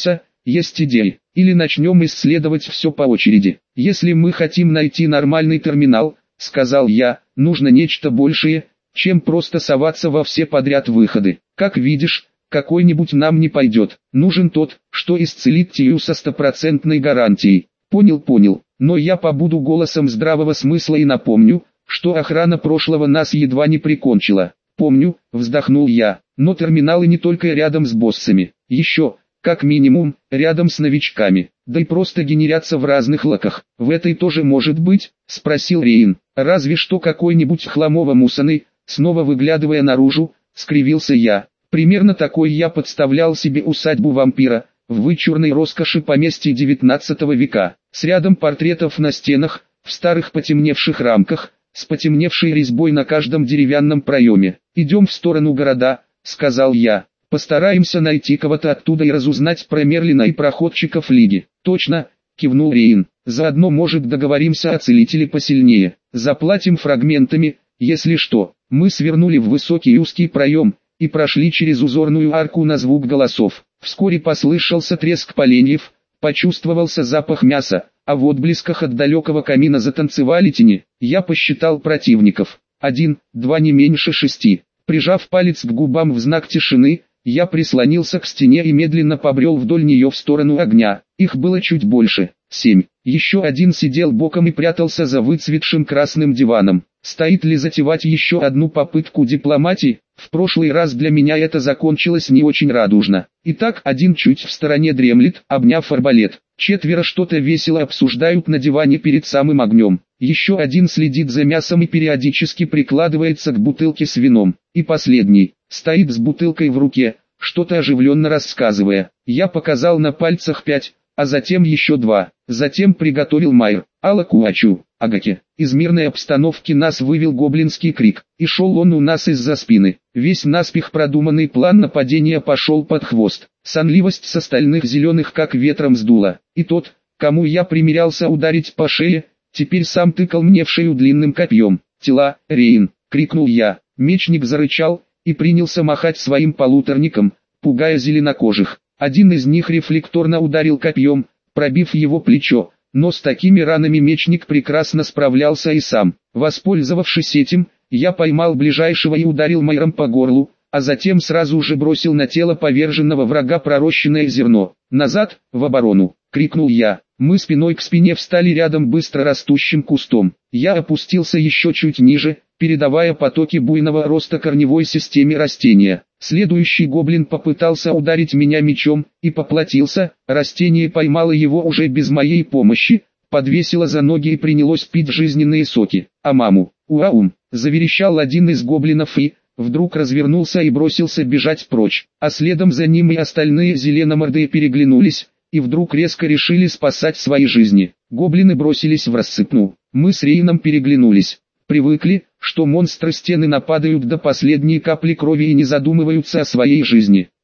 есть идеи. Или начнем исследовать все по очереди. Если мы хотим найти нормальный терминал, сказал я, нужно нечто большее, чем просто соваться во все подряд выходы. Как видишь, какой-нибудь нам не пойдет. Нужен тот, что исцелит Тию со стопроцентной гарантией. Понял, но я побуду голосом здравого смысла и напомню, что охрана прошлого нас едва не прикончила. Помню, вздохнул я, но терминалы не только рядом с боссами, еще, как минимум, рядом с новичками, да и просто генерятся в разных локах. В этой тоже может быть, спросил Рейн. Разве что какой-нибудь хламово-мусаный, снова выглядывая наружу, скривился я. Примерно такой я представлял себе усадьбу вампира, в вычурной роскоши поместья 19 века, с рядом портретов на стенах, в старых потемневших рамках, с потемневшей резьбой на каждом деревянном проеме. «Идем в сторону города», — сказал я. «Постараемся найти кого-то оттуда и разузнать про Мерлина и проходчиков Лиги». «Точно», — кивнул Рейн. «Заодно, может, договоримся о целителе посильнее. Заплатим фрагментами, если что». Мы свернули в высокий и узкий проем и прошли через узорную арку на звук голосов. Вскоре послышался треск поленьев, почувствовался запах мяса, а в отблесках от далекого камина затанцевали тени. Я посчитал противников. 1, 2, не меньше 6. Прижав палец к губам в знак тишины, я прислонился к стене и медленно побрел вдоль нее в сторону огня. Их было чуть больше. 7. Еще один сидел боком и прятался за выцветшим красным диваном. Стоит ли затевать еще одну попытку дипломатии? В прошлый раз для меня это закончилось не очень радужно. Итак, один чуть в стороне дремлет, обняв арбалет. 4 что-то весело обсуждают на диване перед самым огнем. Еще один следит за мясом и периодически прикладывается к бутылке с вином. И последний, стоит с бутылкой в руке, что-то оживленно рассказывая. Я показал на пальцах 5, а затем еще 2. Затем приготовил Майр, Алакуачу, Агаке. Из мирной обстановки нас вывел гоблинский крик, и шел он у нас из-за спины. Весь наспех продуманный план нападения пошел под хвост. Сонливость с остальных зеленых как ветром сдула. И тот, кому я примерялся ударить по шее, теперь сам тыкал мне в шею длинным копьем. «Тела, Рейн!» — крикнул я. Мечник зарычал и принялся махать своим полуторником, пугая зеленокожих. Один из них рефлекторно ударил копьем, пробив его плечо, но с такими ранами мечник прекрасно справлялся и сам. Воспользовавшись этим, я поймал ближайшего и ударил майром по горлу, а затем сразу же бросил на тело поверженного врага пророщенное зерно. «Назад, в оборону!» — крикнул я. Мы спиной к спине встали рядом быстро растущим кустом. Я опустился еще чуть ниже, передавая потоки буйного роста корневой системе растения. Следующий гоблин попытался ударить меня мечом, и поплатился. Растение поймало его уже без моей помощи, подвесило за ноги и принялось пить жизненные соки. «А маму, уаум!» — заверещал один из гоблинов и вдруг развернулся и бросился бежать прочь. А следом за ним и остальные зеленомордые переглянулись, и вдруг резко решили спасать свои жизни. Гоблины бросились в рассыпную. Мы с Рейном переглянулись. Привыкли, что монстры стены нападают до последней капли крови и не задумываются о своей жизни.